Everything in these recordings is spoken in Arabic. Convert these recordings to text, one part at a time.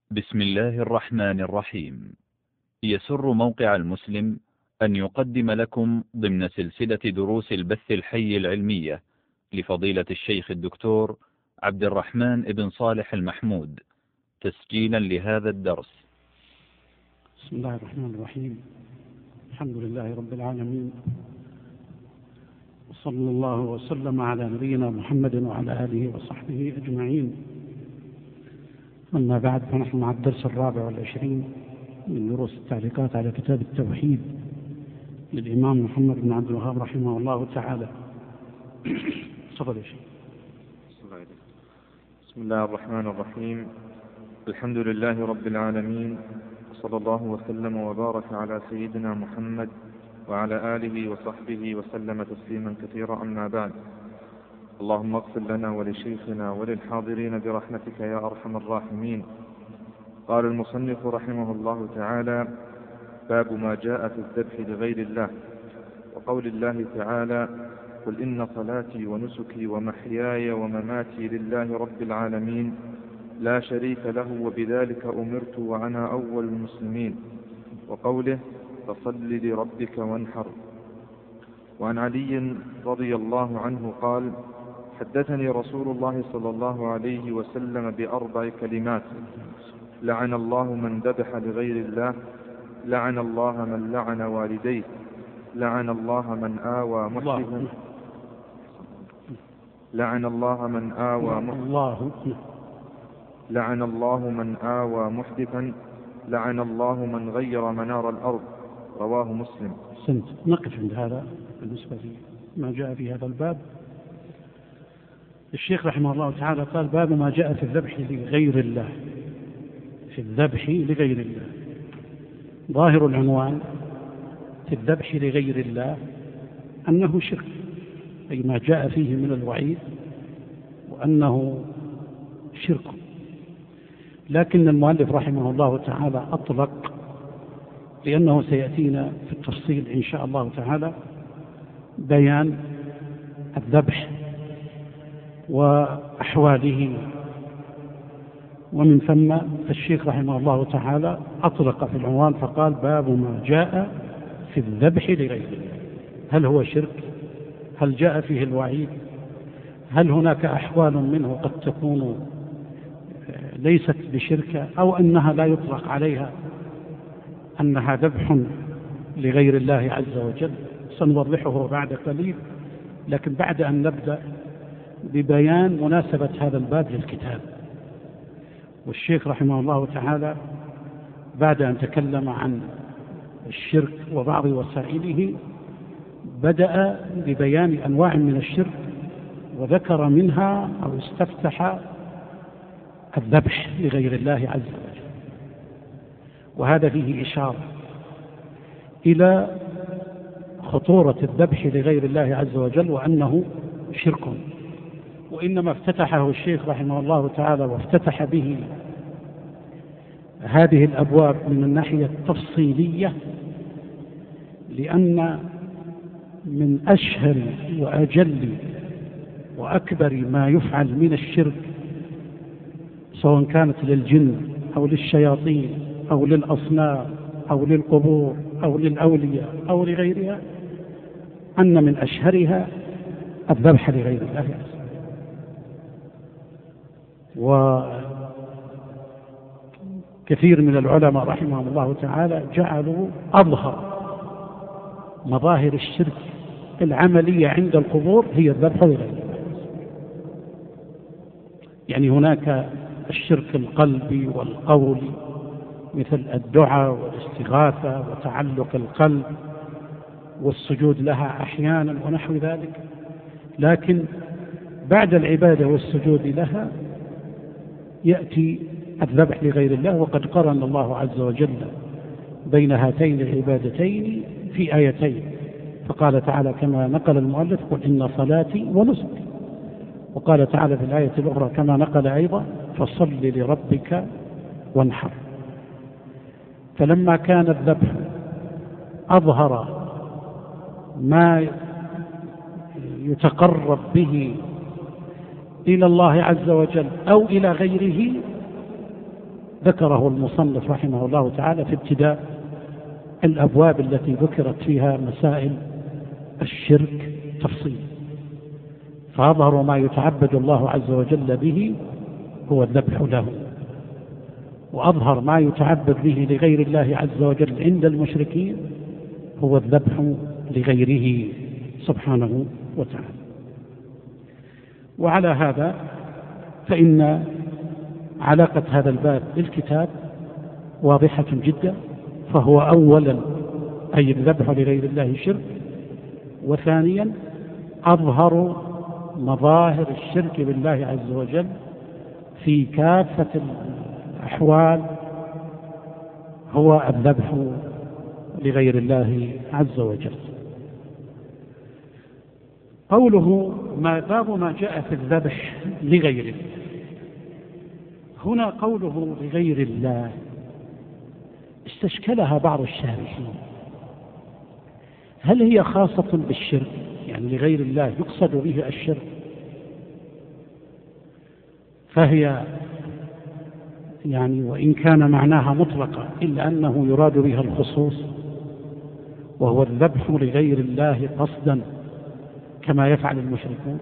بسم الله الرحمن الرحيم. يسر موقع المسلم أن يقدم لكم ضمن سلسلة دروس البث الحي العلمية لفضيلة الشيخ الدكتور عبد الرحمن بن صالح المحمود تسجيلا لهذا الدرس. بسم الله الرحمن الرحيم. الحمد لله رب العالمين، وصلى الله وسلم على نبينا محمد وعلى آله وصحبه أجمعين. أما بعد، فنحن مع الدرس 24 من دروس التعليقات على كتاب التوحيد للإمام محمد بن عبد الوهاب رحمه الله تعالى. تفضل يا شيخ. بسم الله الرحمن الرحيم. الحمد لله رب العالمين، صلى الله وسلم وبارك على سيدنا محمد وعلى آله وصحبه وسلم تسليما كثيرا. أما بعد، اللهم اغفر لنا ولشيخنا وللحاضرين برحمتك يا أرحم الراحمين. قال المصنف رحمه الله تعالى: باب ما جاء في الذبح لغير الله، وقول الله تعالى: قل إن صلاتي ونسكي ومحياي ومماتي لله رب العالمين لا شريك له وبذلك أمرت وأنا أول المسلمين، وقوله: فصل لربك وانحر. وعن علي رضي الله عنه قال: حدثني رسول الله صلى الله عليه وسلم ب4 كلمات: لعن الله من ذبح لغير الله، لعن الله من لعن والديه، لعن الله من آوى محدثا، لعن الله من آوى لعن الله من آوى محدثا، لعن الله من غير منار الأرض. رواه مسلم. نقف عند هذا بالنسبة لما جاء في هذا الباب. الشيخ رحمه الله تعالى قال: باب ما جاء في الذبح لغير الله، في الذبح لغير الله. ظاهر العنوان في الذبح لغير الله أنه شرك، أي ما جاء فيه من الوعيد وأنه شرك. لكن المؤلف رحمه الله تعالى أطلق، لأنه سيأتينا في التفصيل إن شاء الله تعالى بيان الذبح وأحواله، ومن ثم الشيخ رحمه الله تعالى أطلق في العنوان فقال: باب ما جاء في الذبح لغير الله. هل هو شرك؟ هل جاء فيه الوعيد؟ هل هناك أحوال منه قد تكون ليست بشركة، أو أنها لا يطلق عليها أنها ذبح لغير الله عز وجل؟ سنوضحه بعد قليل، لكن بعد أن نبدأ ببيان مناسبة هذا الباب للكتاب. والشيخ رحمه الله تعالى بعد أن تكلم عن الشرك وبعض وسائله بدأ ببيان أنواع من الشرك، وذكر منها أو استفتح الذبح لغير الله عز وجل. وهذا فيه إشارة إلى خطورة الذبح لغير الله عز وجل وأنه شرك. وإنما افتتحه الشيخ رحمه الله تعالى وافتتح به هذه الأبواب من الناحية التفصيلية، لأن من أشهر وأجل وأكبر ما يفعل من الشرك، سواء كانت للجن أو للشياطين أو للأصنام أو للقبور أو للأولياء أو لغيرها، أن من أشهرها الذبح لغير الله عز وجل. وكثير من العلماء رحمهم الله تعالى جعلوا أظهر مظاهر الشرك العملية عند القبور هي الذبح لغير الله. يعني هناك الشرك القلبي والقولي، مثل الدعاء والاستغاثة وتعلق القلب والسجود لها أحيانا ونحو ذلك. لكن بعد العبادة والسجود لها يأتي الذبح لغير الله، وقد قرن الله عز وجل بين هاتين العبادتين في آيتين، فقال تعالى كما نقل المؤلف: قل إن صلاتي ونسكي. وقال تعالى في الآية الأخرى كما نقل أيضا: فصل لربك وانحر. فلما كان الذبح أظهر ما يتقرب به إلى الله عز وجل أو إلى غيره، ذكره المصنف رحمه الله تعالى في ابتداء الأبواب التي ذكرت فيها مسائل الشرك تفصيلا. فأظهر ما يتعبد الله عز وجل به هو الذبح له، وأظهر ما يتعبد به لغير الله عز وجل عند المشركين هو الذبح لغيره سبحانه وتعالى. وعلى هذا فإن علاقة هذا الباب بالكتاب واضحة جدا، فهو أولا أي الذبح لغير الله شرك، وثانيا أظهر مظاهر الشرك بالله عز وجل في كافة الأحوال هو الذبح لغير الله عز وجل. قوله باب ما جاء في الذبح لغير الله، هنا قوله لغير الله استشكلها بعض الشارحين، هل هي خاصة بالشرك؟ يعني لغير الله يقصد به الشرك، فهي يعني وإن كان معناها مطلقة إلا أنه يراد بها الخصوص، وهو الذبح لغير الله قصدا كما يفعل المشركون،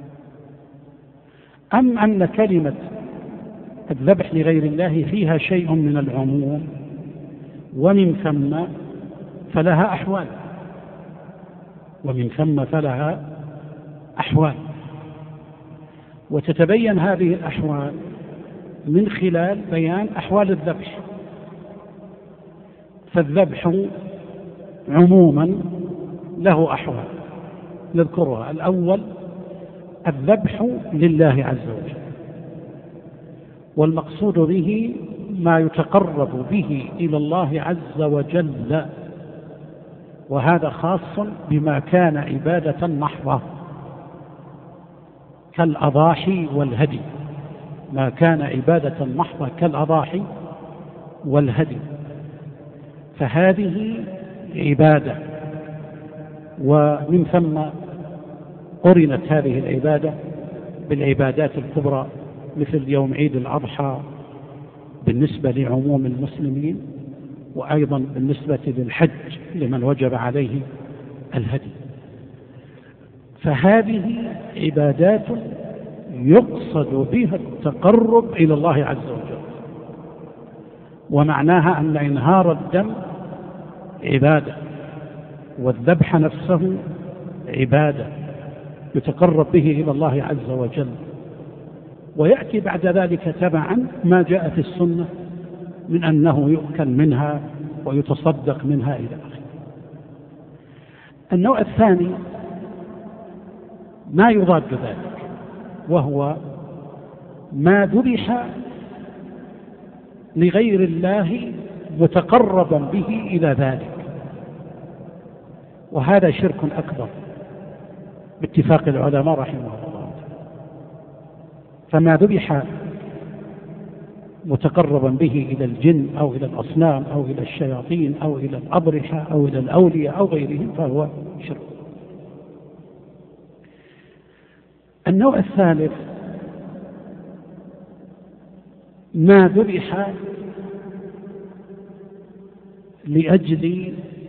أم أن كلمة الذبح لغير الله فيها شيء من العموم، ومن ثم فلها أحوال، ومن ثم فلها أحوال، وتتبين هذه الأحوال من خلال بيان أحوال الذبح. فالذبح عموما له أحوال نذكرها. الأول الذبح لله عز وجل، والمقصود به ما يتقرب به إلى الله عز وجل، وهذا خاص بما كان عبادة محضة كالأضاحي والهدي، ما كان عبادة محضة كالأضاحي والهدي، فهذه عبادة، ومن ثم قرنت هذه العبادة بالعبادات الكبرى مثل يوم عيد الأضحى بالنسبة لعموم المسلمين، وأيضا بالنسبة للحج لمن وجب عليه الهدي. فهذه عبادات يقصد بها التقرب إلى الله عز وجل، ومعناها أن إنهار الدم عبادة، والذبح نفسه عبادة يتقرب به إلى الله عز وجل. ويأتي بعد ذلك تبعا ما جاء في السنة من أنه يؤكل منها ويتصدق منها إلى آخره. النوع الثاني ما يضاد ذلك، وهو ما ذبح لغير الله متقربا به إلى ذلك، وهذا شرك أكبر باتفاق العلماء رحمه الله. فما ذبح متقربا به إلى الجن أو إلى الأصنام أو إلى الشياطين أو إلى الأضرحة أو إلى الأولياء أو غيرهم فهو شرك. النوع الثالث ما ذبح لأجل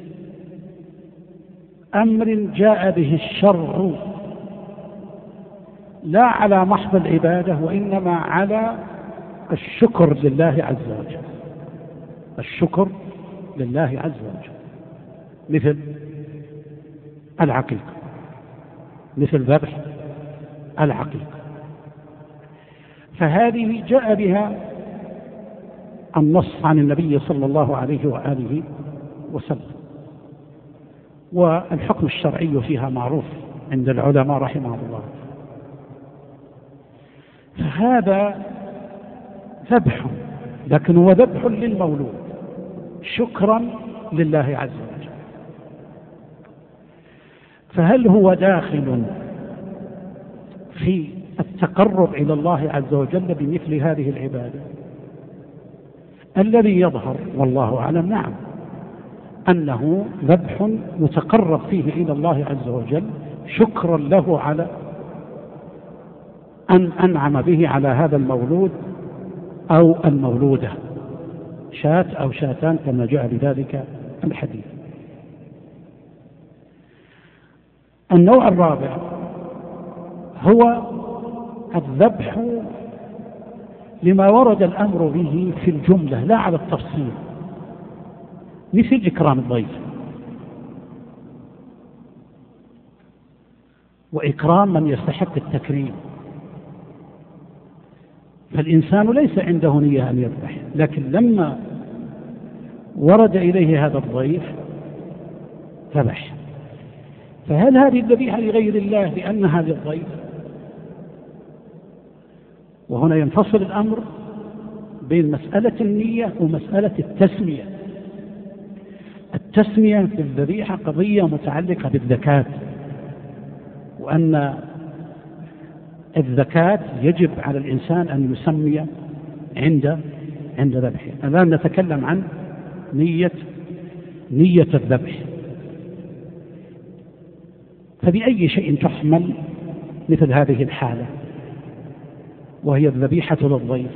أمر جاء به الشرع لا على محض العبادة، وإنما على الشكر لله عز وجل، الشكر لله عز وجل، مثل العقيقة، مثل ذبح العقيقة. فهذه جاء بها النص عن النبي صلى الله عليه وآله وسلم، والحكم الشرعي فيها معروف عند العلماء رحمهم الله. فهذا ذبح، لكن هو ذبح للمولود شكرا لله عز وجل. فهل هو داخل في التقرب إلى الله عز وجل بمثل هذه العبادة؟ الذي يظهر والله أعلم نعم أنه ذبح يتقرب فيه إلى الله عز وجل شكرا له على أن أنعم به على هذا المولود أو المولودة شاة أو شاتان كما جاء بذلك الحديث. النوع الرابع هو الذبح لما ورد الأمر به في الجملة لا على التفصيل، مثل إكرام الضيف وإكرام من يستحق التكريم، فالإنسان ليس عنده نية أن يذبح، لكن لما ورد إليه هذا الضيف ذبح. فهل هذه الذبيحة لغير الله لأنها للضيف؟ وهنا ينفصل الأمر بين مسألة النية ومسألة التسمية. التسمية في الذبيحة قضية متعلقة بالزكاة، وأن الزكاة يجب على الإنسان أن يسمي عند ذبحه. الآن نتكلم عن نية الذبح. فبأي شيء تحمل مثل هذه الحالة وهي الذبيحة للضيف؟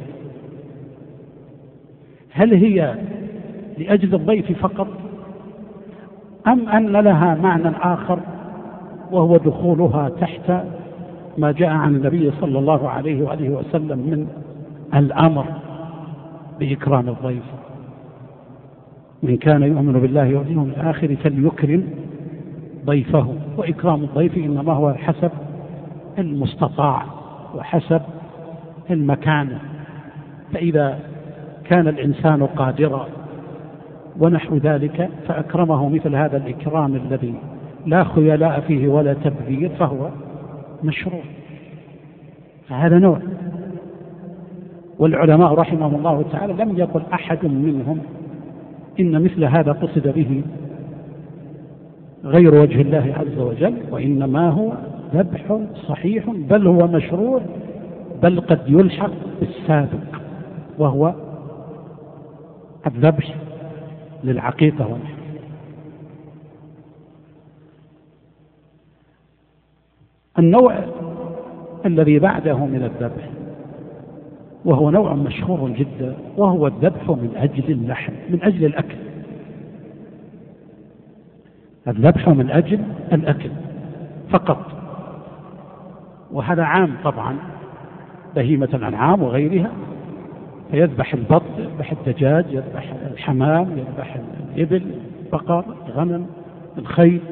هل هي لأجل الضيف فقط، أم أن لها معنى آخر وهو دخولها تحت ما جاء عن النبي صلى الله عليه وآله وسلم من الأمر بإكرام الضيف؟ من كان يؤمن بالله واليوم الآخر فليكرم ضيفه. وإكرام الضيف إنما هو حسب المستطاع وحسب المكان. فإذا كان الإنسان قادرا ونحو ذلك فأكرمه مثل هذا الإكرام الذي لا خيلاء فيه ولا تبذير فهو مشروع. فهذا نوع. والعلماء رحمهم الله تعالى لم يقل أحد منهم إن مثل هذا قصد به غير وجه الله عز وجل، وإنما هو ذبح صحيح، بل هو مشروع، بل قد يلحق بالسابق وهو الذبح للعقيقة والنحر. النوع الذي بعده من الذبح وهو نوع مشهور جدا، وهو الذبح من أجل اللحم، من أجل الأكل. الذبح من أجل الأكل فقط، وهذا عام طبعا، بهيمة الأنعام وغيرها، فيذبح البط، يذبح الدجاج، يذبح الحمام، يذبح الإبل، البقر، الغنم، الخيل،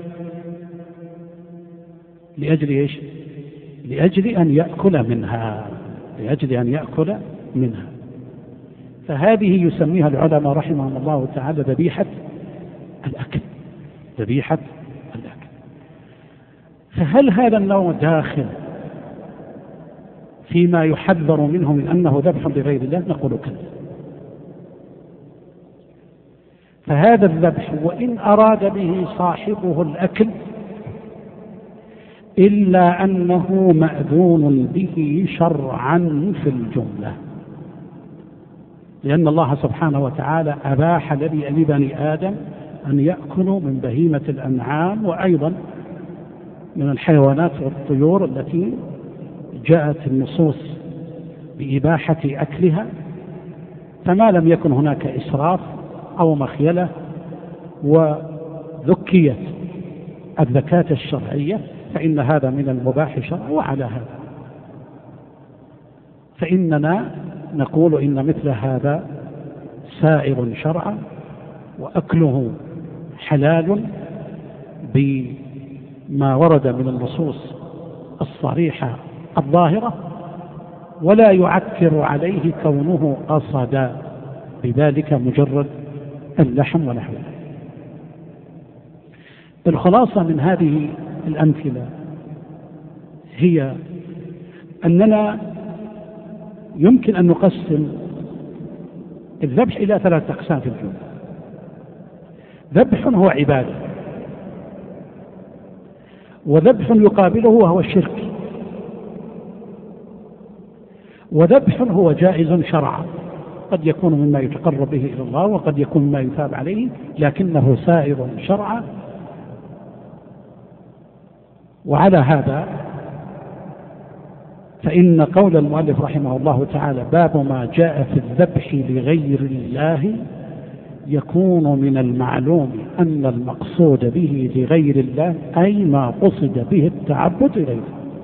لأجل إيش؟ لأجل أن يأكل منها، لأجل أن يأكل منها. فهذه يسميها العلماء رحمهم الله تعالى ذبيحة الأكل، ذبيحة الأكل. فهل هذا النوع داخل فيما يحذر منه من أنه ذبح لغير الله؟ نقول كذا. فهذا الذبح وإن أراد به صاحبه الأكل إلا أنه مأذون به شرعا في الجملة، لأن الله سبحانه وتعالى أباح لبني آدم أن يأكلوا من بهيمة الأنعام وأيضا من الحيوانات والطيور التي جاءت النصوص بإباحة أكلها. فما لم يكن هناك إسراف أو مخيلة وذكيت الزكاة الشرعية فإن هذا من المباح شرعا. وعلى هذا فإننا نقول إن مثل هذا سائر شرعا وأكله حلال بما ورد من النصوص الصريحة الظاهرة، ولا يعكر عليه كونه قصد بذلك مجرد اللحم ونحوه. الخلاصة من هذه الأمثلة هي أننا يمكن أن نقسم الذبح إلى 3 أقسام في الجملة. ذبح هو عبادة، وذبح يقابله وهو الشرك، وذبح هو جائز شرعا، قد يكون مما يتقرب به إلى الله وقد يكون مما يثاب عليه، لكنه سائر شرعا. وعلى هذا فإن قول المؤلف رحمه الله تعالى باب ما جاء في الذبح لغير الله يكون من المعلوم أن المقصود به لغير الله أي ما قصد به التعبد إليه،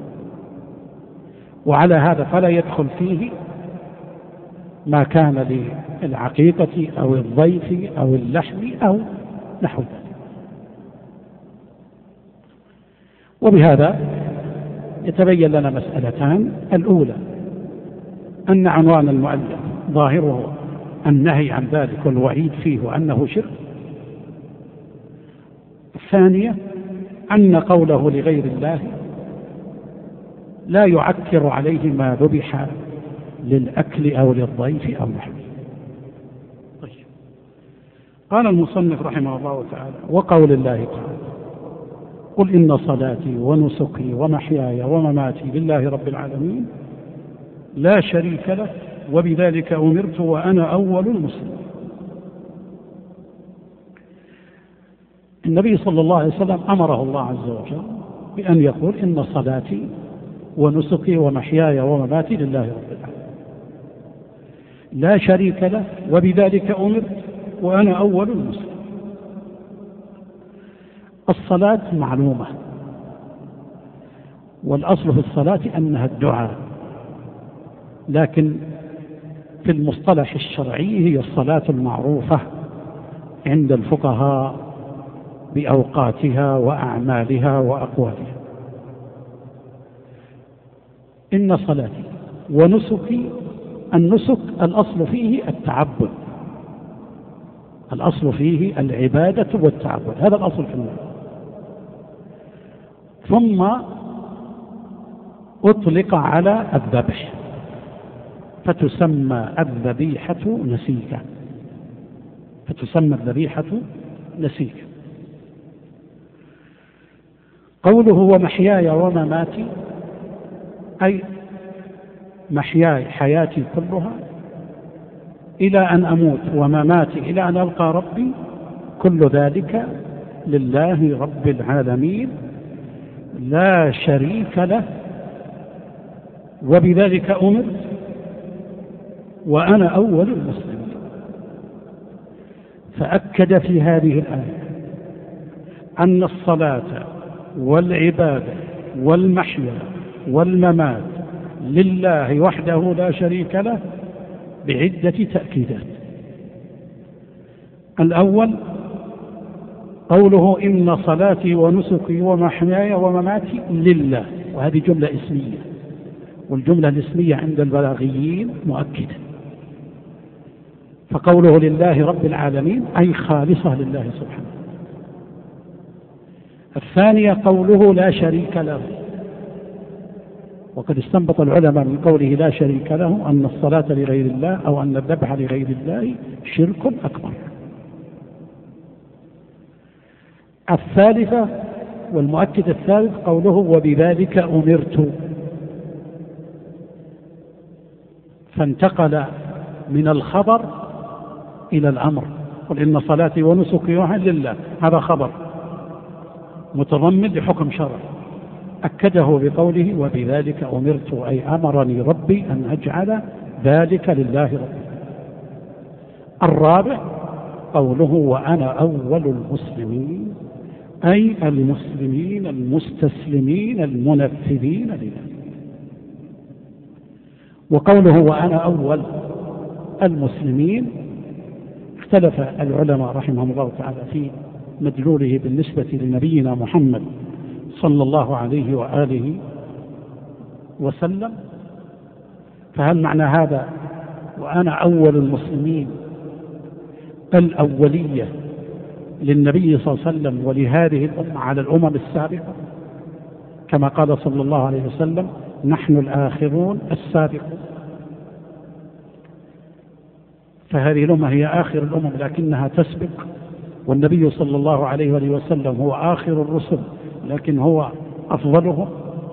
وعلى هذا فلا يدخل فيه ما كان للعقيقة أو الضيف أو اللحم أو نحو ذلك. وبهذا يتبين لنا مسألتان: الأولى أن عنوان المؤلف ظاهره النهي عن ذلك والوعيد فيه وأنه شرك. الثانية أن قوله لغير الله لا يعكر عليه ما ذبح للأكل أو للضيف أو نحوه. طيب. قال المصنف رحمه الله تعالى: وقول الله تعالى: قل إن صلاتي ونسكي ومحياي ومماتي لله رب العالمين لا شريك له وبذلك أمرت وأنا أول المسلمين. النبي صلى الله عليه وسلم أمره الله عز وجل بأن يقول: إن صلاتي ونسكي ومحياي ومماتي لله رب العالمين لا شريك له وبذلك أمرت وأنا أول المسلمين. الصلاة معلومة، والأصل في الصلاة أنها الدعاء، لكن في المصطلح الشرعي هي الصلاة المعروفة عند الفقهاء بأوقاتها وأعمالها وأقوالها. إن صلاتي ونسكي، النسك الأصل فيه التعبد، الأصل فيه العبادة والتعبد، هذا الأصل في النسك. ثم أطلق على الذبح فتسمى الذبيحة نسيكا، فتسمى الذبيحة نسيكا. قوله ومحياي ومماتي أي محياي حياتي كلها إلى أن أموت، ومماتي إلى أن ألقى ربي، كل ذلك لله رب العالمين لا شريك له وبذلك أمرت وأنا أول المسلمين. فأكد في هذه الآية أن الصلاة والعبادة والمحيا والممات لله وحده لا شريك له بعدة تأكيدات. الأول قوله إن صلاتي ونسكي ومحياي ومماتي لله، وهذه جملة اسمية، والجملة الاسمية عند البلاغيين مؤكدة، فقوله لله رب العالمين أي خالصة لله سبحانه. الثانية قوله لا شريك له، وقد استنبط العلماء من قوله لا شريك له أن الصلاة لغير الله أو أن الذبح لغير الله شرك أكبر. الثالثة والمؤكد الثالث قوله وبذلك أمرت، فانتقل من الخبر إلى الأمر. قل إن صلاتي ونسكي لله، هذا خبر متضمن لحكم شرعي، أكده بقوله وبذلك أمرت أي أمرني ربي أن أجعل ذلك لله ربي. الرابع قوله وأنا أول المسلمين أي المسلمين المستسلمين المنفذين لله. وقوله وأنا أول المسلمين اختلف العلماء رحمهم الله تعالى في مدلوله بالنسبة لنبينا محمد صلى الله عليه وآله وسلم، فهل معنى هذا وأنا أول المسلمين الأولية للنبي صلى الله عليه وسلم ولهذه الأمة على الأمم السابقة، كما قال صلى الله عليه وسلم نحن الآخرون السابقون، فهذه الأمة هي آخر الأمم لكنها تسبق، والنبي صلى الله عليه وسلم هو آخر الرسل لكن هو أفضلهم.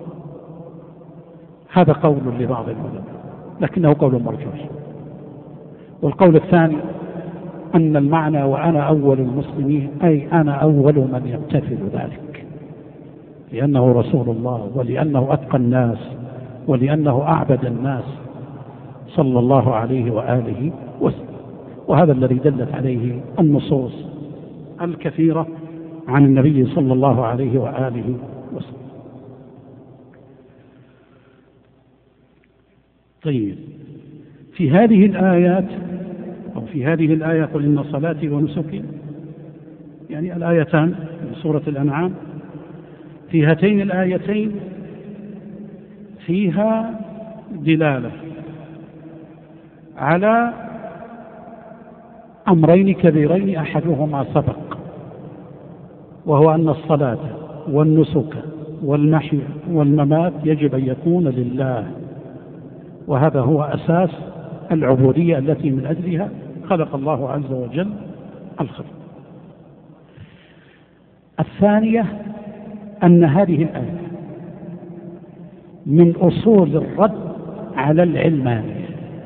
هذا قول لبعض العلماء لكنه قول مرجوح. والقول الثاني أن المعنى وأنا أول المسلمين أي أنا أول من يمتثل ذلك، لأنه رسول الله ولأنه أتقى الناس ولأنه أعبد الناس صلى الله عليه وآله وسلم. وهذا الذي دلت عليه النصوص الكثيرة عن النبي صلى الله عليه وآله وسلم. طيب، في هذه الآيات أو في هذه الآية قل إن صلاتي ونسكي، يعني الآيتان من سورة الأنعام، في هاتين الآيتين فيها دلالة على أمرين كبيرين أحدهما سبق، وهو أن الصلاة والنسك والمحيا والممات يجب أن يكون لله، وهذا هو أساس العبودية التي من أجلها خلق الله عز وجل الخلق. الثانية أن هذه الآية من أصول الرد على العلمانية،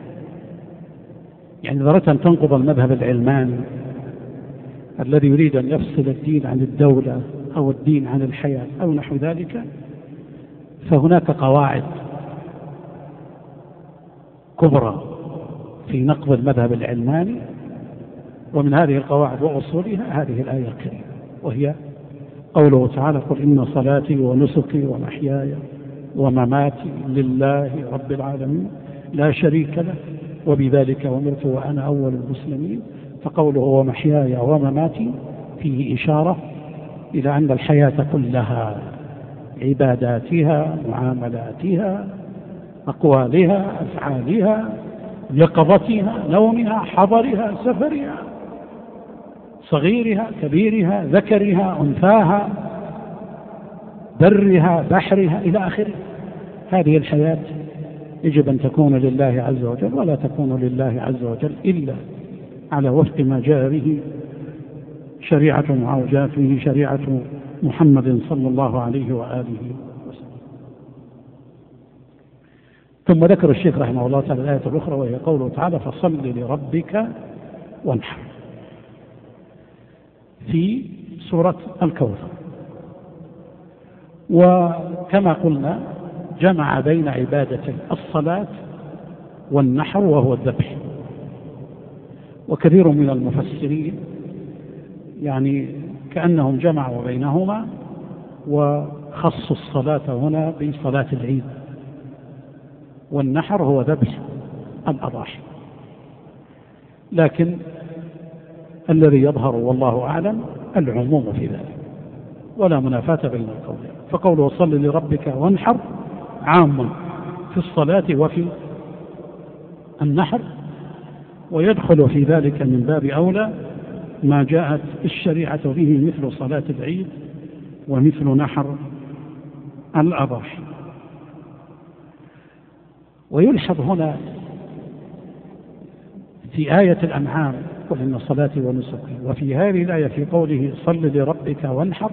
يعني ذرة أن تنقض المذهب العلماني الذي يريد أن يفصل الدين عن الدولة أو الدين عن الحياة أو نحو ذلك، فهناك قواعد كبرى في نقض المذهب العلماني، ومن هذه القواعد وأصولها هذه الآية الكريمة، وهي قوله تعالى قل إن صلاتي ونسكي ومحياي ومماتي لله رب العالمين لا شريك له وبذلك أمرت وأنا أول المسلمين. فقوله ومحياي ومماتي فيه إشارة إلى أن الحياة كلها، عباداتها، معاملاتها، أقوالها، أفعالها، يقظتها، نومها، حضرها، سفرها، صغيرها، كبيرها، ذكرها، أنثاها، برها، بحرها، إلى آخره، هذه الحياة يجب أن تكون لله عز وجل، ولا تكون لله عز وجل إلا على وفق ما جاء به شريعة أو جاء فيه شريعة محمد صلى الله عليه وآله وسلم. ثم ذكر الشيخ رحمه الله تعالى الآية الأخرى، وهي قوله تعالى فصل لربك وانحر، في سورة الكوثر. وكما قلنا جمع بين عبادتي الصلاة والنحر وهو الذبح، وكثير من المفسرين يعني كأنهم جمعوا بينهما وخصوا الصلاة هنا بصلاة العيد، والنحر هو ذبح الأضاحي، لكن الذي يظهر والله أعلم العموم في ذلك ولا منافاة بين القولين. فقوله صل لربك وانحر عام في الصلاة وفي النحر، ويدخل في ذلك من باب أولى ما جاءت الشريعة به مثل صلاة العيد ومثل نحر الأضاحي. ويلحظ هنا في آية الأنعام قل إن صلاتي ونسكي، وفي هذه الآية في قوله صل لربك وانحر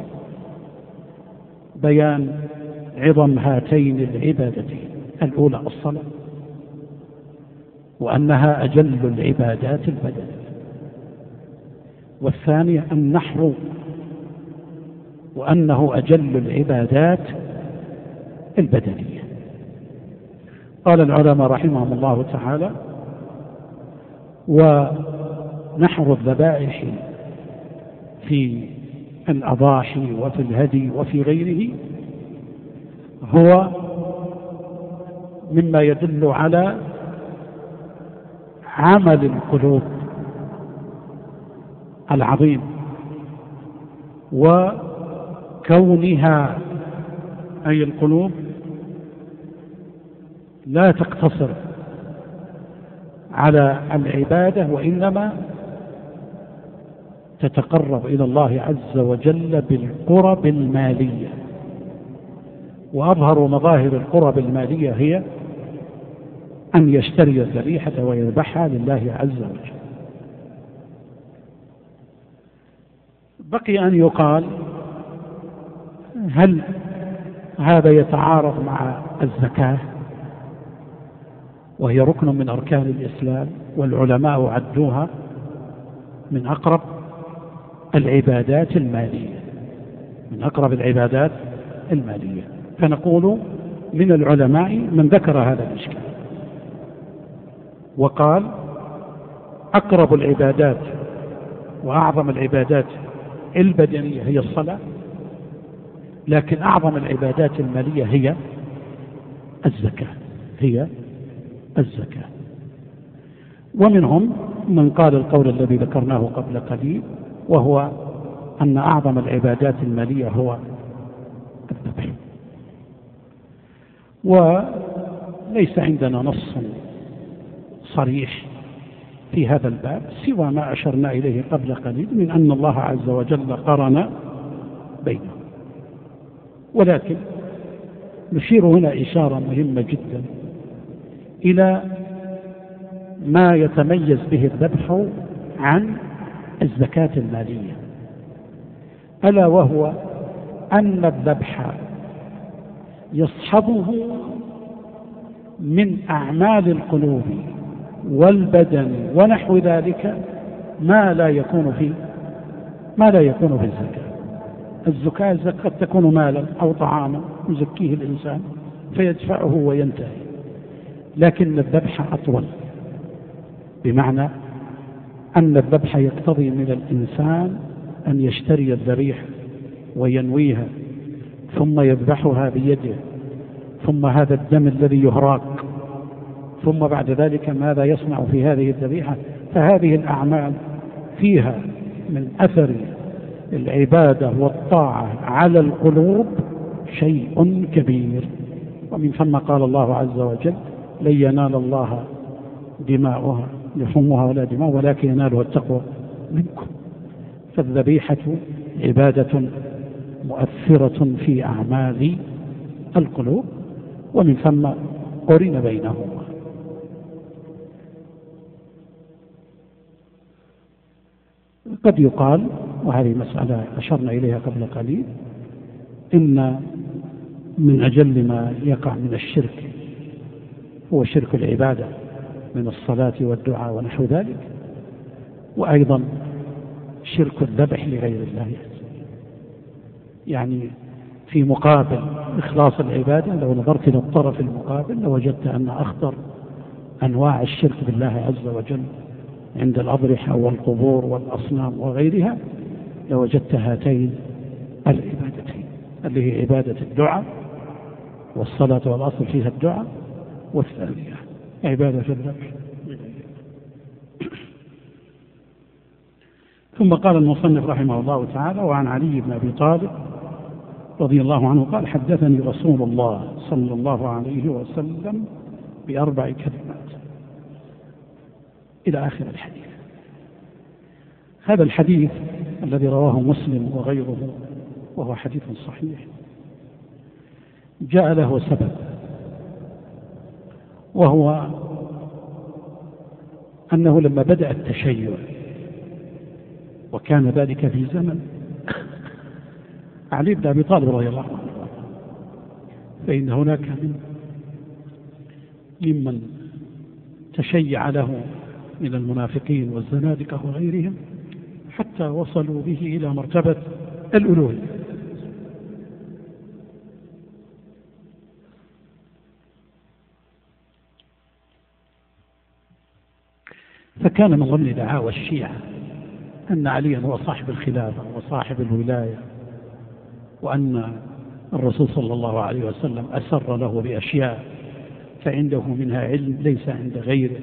بيان عظم هاتين العبادتين، الأولى الصلاة، وأنها أجل العبادات البدنية، والثانية النحر، وأنه أجل العبادات البدنية. قال العلماء رحمهم الله تعالى ونحر الذبائح في الأضاحي وفي الهدي وفي غيره هو مما يدل على عمل القلوب العظيم، وكونها أي القلوب لا تقتصر على العبادة، وإنما تتقرب إلى الله عز وجل بالقرب المالية. وأظهر مظاهر القرب المالية هي أن يشتري الذبيحة ويذبحها لله عز وجل. بقي أن يقال هل هذا يتعارض مع الزكاة، وهي ركن من أركان الإسلام، والعلماء عدوها من أقرب العبادات المالية، من أقرب العبادات المالية. فنقول من العلماء من ذكر هذا الإشكال وقال أقرب العبادات وأعظم العبادات البدنية هي الصلاة، لكن أعظم العبادات المالية هي الزكاة. ومنهم من قال القول الذي ذكرناه قبل قليل، وهو أن أعظم العبادات المالية هو الذبح. وليس عندنا نص صريح في هذا الباب سوى ما أشرنا إليه قبل قليل من أن الله عز وجل قرن بينهم، ولكن نشير هنا إشارة مهمة جدا إلى ما يتميز به الذبح عن الزكاة المالية، ألا وهو أن الذبح يصحبه من أعمال القلوب والبدن ونحو ذلك ما لا يكون في الزكاة قد تكون مالا أو طعاما يزكيه الإنسان فيدفعه وينتهي، لكن الذبح أطول، بمعنى أن الذبح يقتضي من الإنسان أن يشتري الذبيحة وينويها ثم يذبحها بيده، ثم هذا الدم الذي يهراق، ثم بعد ذلك ماذا يصنع في هذه الذبيحة. فهذه الأعمال فيها من أثر العبادة والطاعة على القلوب شيء كبير، ومن ثم قال الله عز وجل: لن ينال الله دماؤها لحومها ولا دماء ولكن ينالها التقوى منكم. فالذبيحة عبادة مؤثرة في أعمال القلوب، ومن ثم قرن بينهما. قد يقال، وهذه مسألة أشرنا إليها قبل قليل، إن من أجل ما يقع من الشرك هو شرك العبادة من الصلاة والدعاء ونحو ذلك، وأيضا شرك الذبح لغير الله. يعني في مقابل إخلاص العبادة لو نظرت إلى الطرف المقابل لوجدت أن أخطر أنواع الشرك بالله عز وجل عند الأضرحة والقبور والأصنام وغيرها لوجدت هاتين العبادتين، اللي هي عبادة الدعاء، والصلاة والأصل فيها الدعاء، والثانية عبادة الذبح. ثم قال المصنف رحمه الله تعالى: وعن علي بن أبي طالب رضي الله عنه قال: حدثني رسول الله صلى الله عليه وسلم ب4 كلمات، إلى آخر الحديث. هذا الحديث الذي رواه مسلم وغيره وهو حديث صحيح جاء له سبب، وهو أنه لما بدأ التشيع، وكان ذلك في زمن علي بن أبي طالب رضي الله عنه، فإن هناك ممن تشيع له من المنافقين والزنادقة وغيرهم حتى وصلوا به إلى مرتبة الألوهية. فكان من ضمن دعاوى الشيعة أن عليا هو صاحب الخلافة وصاحب الولاية، وأن الرسول صلى الله عليه وسلم أسر له بأشياء فعنده منها علم ليس عند غيره.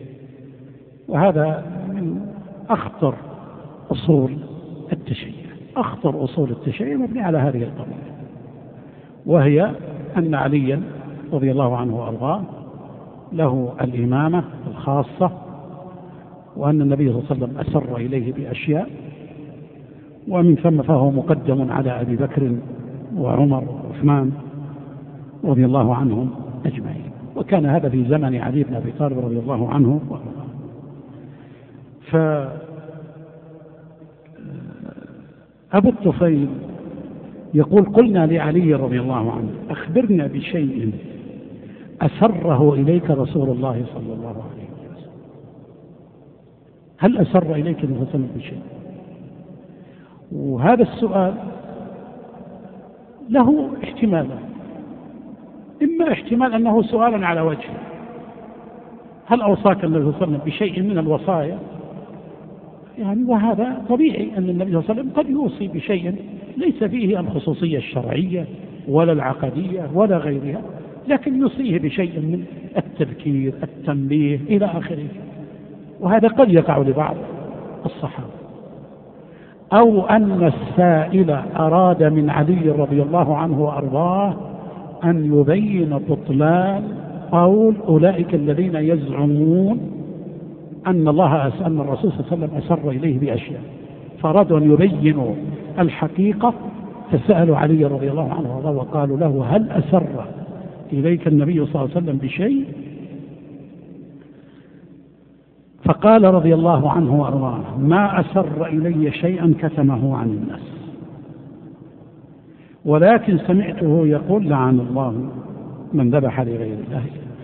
وهذا من أخطر أصول التشيع، أخطر أصول التشيع مبني على هذه القضية، وهي أن عليا رضي الله عنه وأرضاه له الإمامة الخاصة، وأن النبي صلى الله عليه وسلم أسر إليه بأشياء، ومن ثم فهو مقدم على أبي بكر وعمر وعثمان رضي الله عنهم أجمعين. وكان هذا في زمن علي بن أبي طالب رضي الله عنه وأرضاه. فأبو الطفيل يقول: قلنا لعلي رضي الله عنه: أخبرنا بشيء أسره إليك رسول الله صلى الله عليه وسلم. هل أسر إليك النبي صلى الله عليه وسلم بشيء؟ وهذا السؤال له احتمالان: إما احتمال أنه سؤال على وجه، هل أوصاك النبي صلى الله عليه وسلم بشيء من الوصايا يعني وهذا طبيعي أن النبي صلى الله عليه وسلم قد يوصي بشيء ليس فيه الخصوصية الشرعية ولا العقدية ولا غيرها، لكن يوصيه بشيء من التذكير التنبيه إلى آخره، وهذا قد يقع لبعض الصحابة. أو أن السائل أراد من علي رضي الله عنه وأرضاه أن يبين بطلان قول أولئك الذين يزعمون أن أن الرسول صلى الله عليه وسلم أسر إليه بأشياء، فأرادوا أن يبينوا الحقيقة، فسألوا علي رضي الله عنه وأرضاه وقالوا له هل أسر إليك النبي صلى الله عليه وسلم بشيء؟ فقال رضي الله عنه وأرضاه ما أسر إلي شيئا كتمه عن الناس، ولكن سمعته يقول لعن الله من ذبح لغير الله.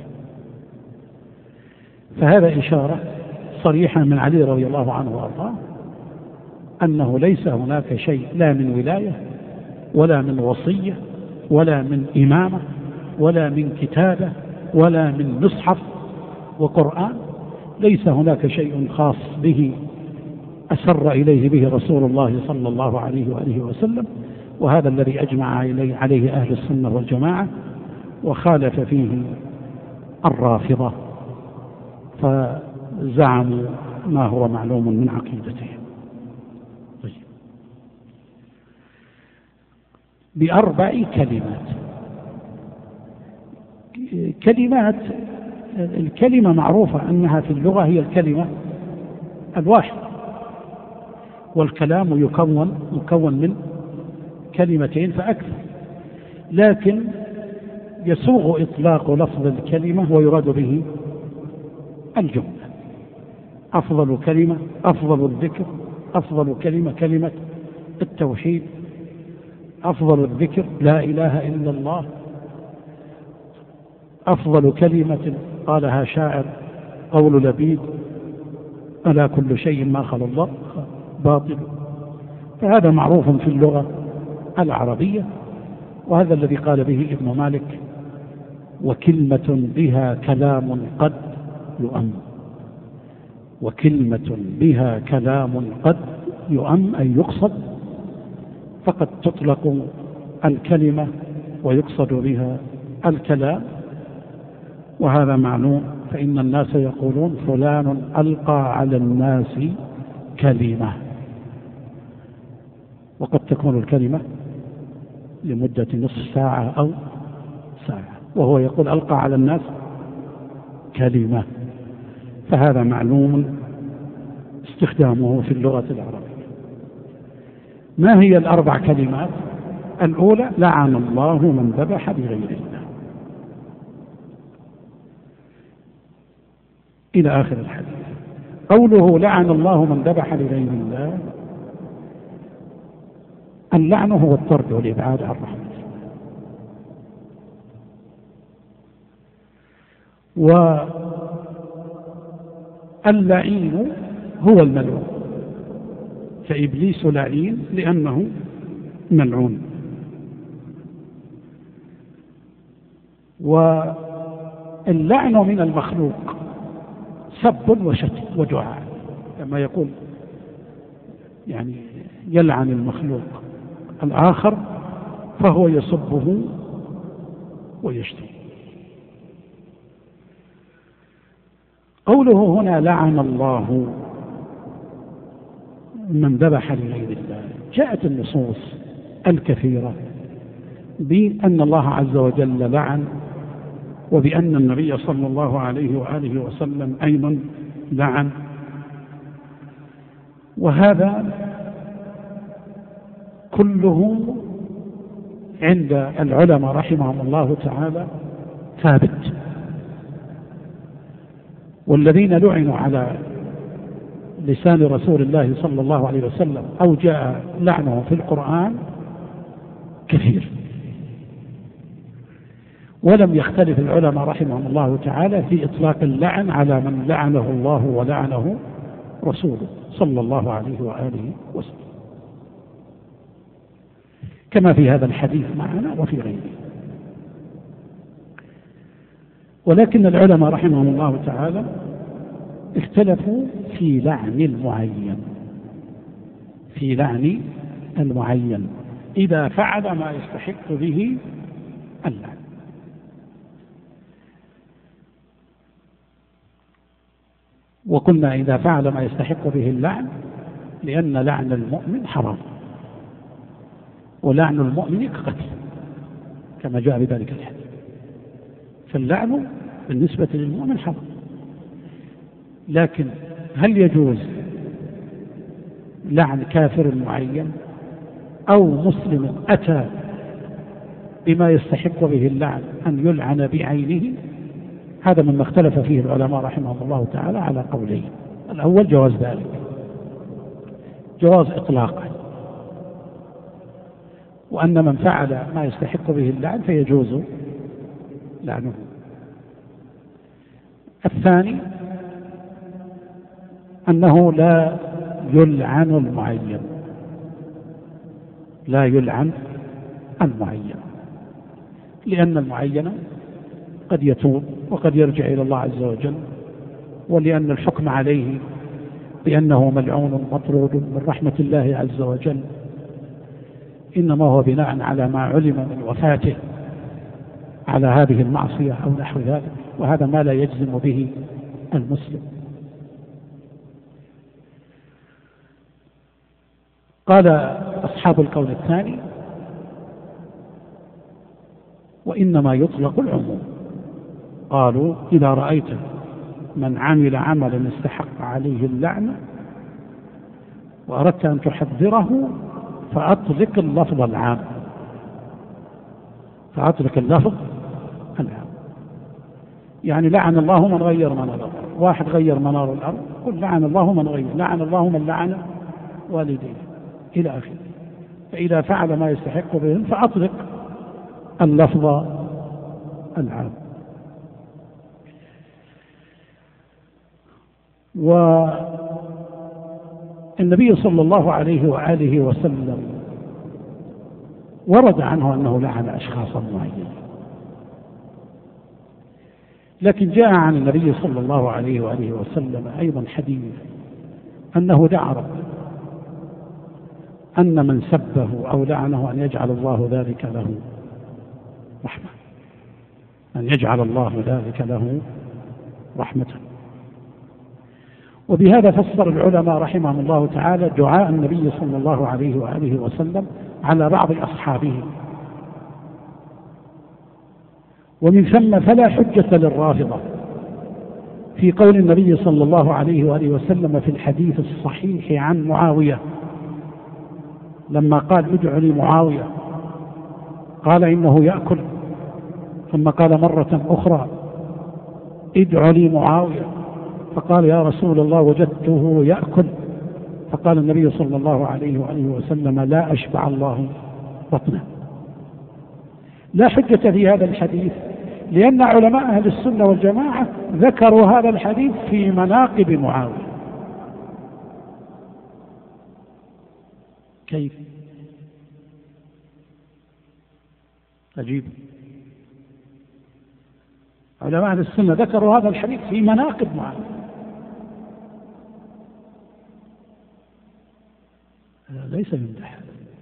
فهذا إشارة صريحة من علي رضي الله عنه وأرضاه أنه ليس هناك شيء لا من ولاية ولا من وصية ولا من إمامة ولا من كتابة ولا من مصحف وقرآن، ليس هناك شيء خاص به أسر إليه به رسول الله صلى الله عليه وآله وسلم، وهذا الذي أجمع عليه أهل السنة والجماعة، وخالف فيه الرافضة فزعموا ما هو معلوم من عقيدتهم. ب4 كلمات. الكلمة معروفة أنها في اللغة هي الكلمة الواحدة، والكلام يكون من كلمتين فأكثر، لكن يسوغ إطلاق لفظ الكلمة ويراد به الجملة. أفضل كلمة، أفضل الذكر، أفضل كلمة التوحيد، أفضل الذكر لا إله إلا الله، أفضل كلمة قالها شاعر قول لبيد ألا كل شيء ما خلا الله باطل. فهذا معروف في اللغة العربية، وهذا الذي قال به ابن مالك وكلمة بها كلام قد يؤم، وكلمة بها كلام قد يؤم أي يقصد، فقد تطلق الكلمة ويقصد بها الكلام، وهذا معلوم. فإن الناس يقولون فلان ألقى على الناس كلمة، وقد تكون الكلمة لمدة نصف ساعة أو ساعة، وهو يقول ألقى على الناس كلمة، فهذا معلوم استخدامه في اللغة العربية. ما هي ال4 كلمات؟ الأولى لعن الله من ذبح لغير الله إلى آخر الحديث. قوله لعن الله من ذبح لغير الله، اللعن هو الطرد والإبعاد عن رحمة الله، واللعين هو الملعون، فإبليس لعين لأنه ملعون. واللعن من المخلوق سب وشتم ودعاء، كما يقول يعني يلعن المخلوق الآخر فهو يسبه ويشتم. قوله هنا لعن الله من ذبح لغير الله، جاءت النصوص الكثيرة بأن الله عز وجل لعن، وبأن النبي صلى الله عليه وآله وسلم أيضا لعن، وهذا كله عند العلماء رحمهم الله تعالى ثابت. والذين لعنوا على لسان رسول الله صلى الله عليه وسلم أو جاء لعنه في القرآن كثير، ولم يختلف العلماء رحمهم الله تعالى في إطلاق اللعن على من لعنه الله ولعنه رسوله صلى الله عليه وآله وسلم، كما في هذا الحديث معنا وفي غيره. ولكن العلماء رحمهم الله تعالى اختلفوا في لعن المعين، في لعن المعين إذا فعل ما يستحق به اللعن. وقلنا إذا فعل ما يستحق به اللعن لأن لعن المؤمن حرام، ولعن المؤمن كقتل كما جاء بذلك الحديث، فاللعن بالنسبة للمؤمن حرام. لكن هل يجوز لعن كافر معين أو مسلم أتى بما يستحق به اللعن أن يلعن بعينه؟ هذا مما اختلف فيه العلماء رحمهم الله تعالى على قولين. الأول جواز ذلك، جواز إطلاقه، وأن من فعل ما يستحق به اللعن فيجوز لعنه. الثاني أنه لا يلعن المعين، لا يلعن المعين، لأن المعين قد يتوب وقد يرجع إلى الله عز وجل، ولأن الحكم عليه بأنه ملعون مطرود من رحمة الله عز وجل إنما هو بناء على ما علم من وفاته على هذه المعصية أو نحو ذلك، وهذا ما لا يجزم به المسلم. قال أصحاب القول الثاني: وإنما يطلق العموم. قالوا: إذا رأيت من عمل عملا استحق عليه اللعنة وأردت أن تحذره فأطلق اللفظ العام، فأطلق اللفظ العام. يعني لعن الله من غير منار الأرض، واحد غير منار الأرض قل لعن الله من غير، لعن الله من لعن والديه إلى آخره. فإذا فعل ما يستحق بهم فأطلق اللفظ العام. والنبي صلى الله عليه وآله وسلم ورد عنه أنه لعن أشخاصا معينين، لكن جاء عن النبي صلى الله عليه وآله وسلم أيضا حديث أنه دعا ربه أن من سبه أو لعنه أن يجعل الله ذلك له رحمة، أن يجعل الله ذلك له رحمة. وبهذا فسر العلماء رحمهم الله تعالى دعاء النبي صلى الله عليه وآله وسلم على بعض أصحابه. ومن ثم فلا حجة للرافضة في قول النبي صلى الله عليه وآله وسلم في الحديث الصحيح عن معاوية لما قال: ادع لي معاوية، قال: إنه يأكل، ثم قال مرة أخرى: ادع لي معاوية، فقال: يا رسول الله وجدته يأكل، فقال النبي صلى الله عليه وآله وسلم: لا أشبع الله بطنه. لا حجة في هذا الحديث، لأن علماء أهل السنة والجماعة ذكروا هذا الحديث في مناقب معاوية. كيف؟ عجيب. علماء أهل السنة ذكروا هذا الحديث في مناقب معاوية. ليس يمدح.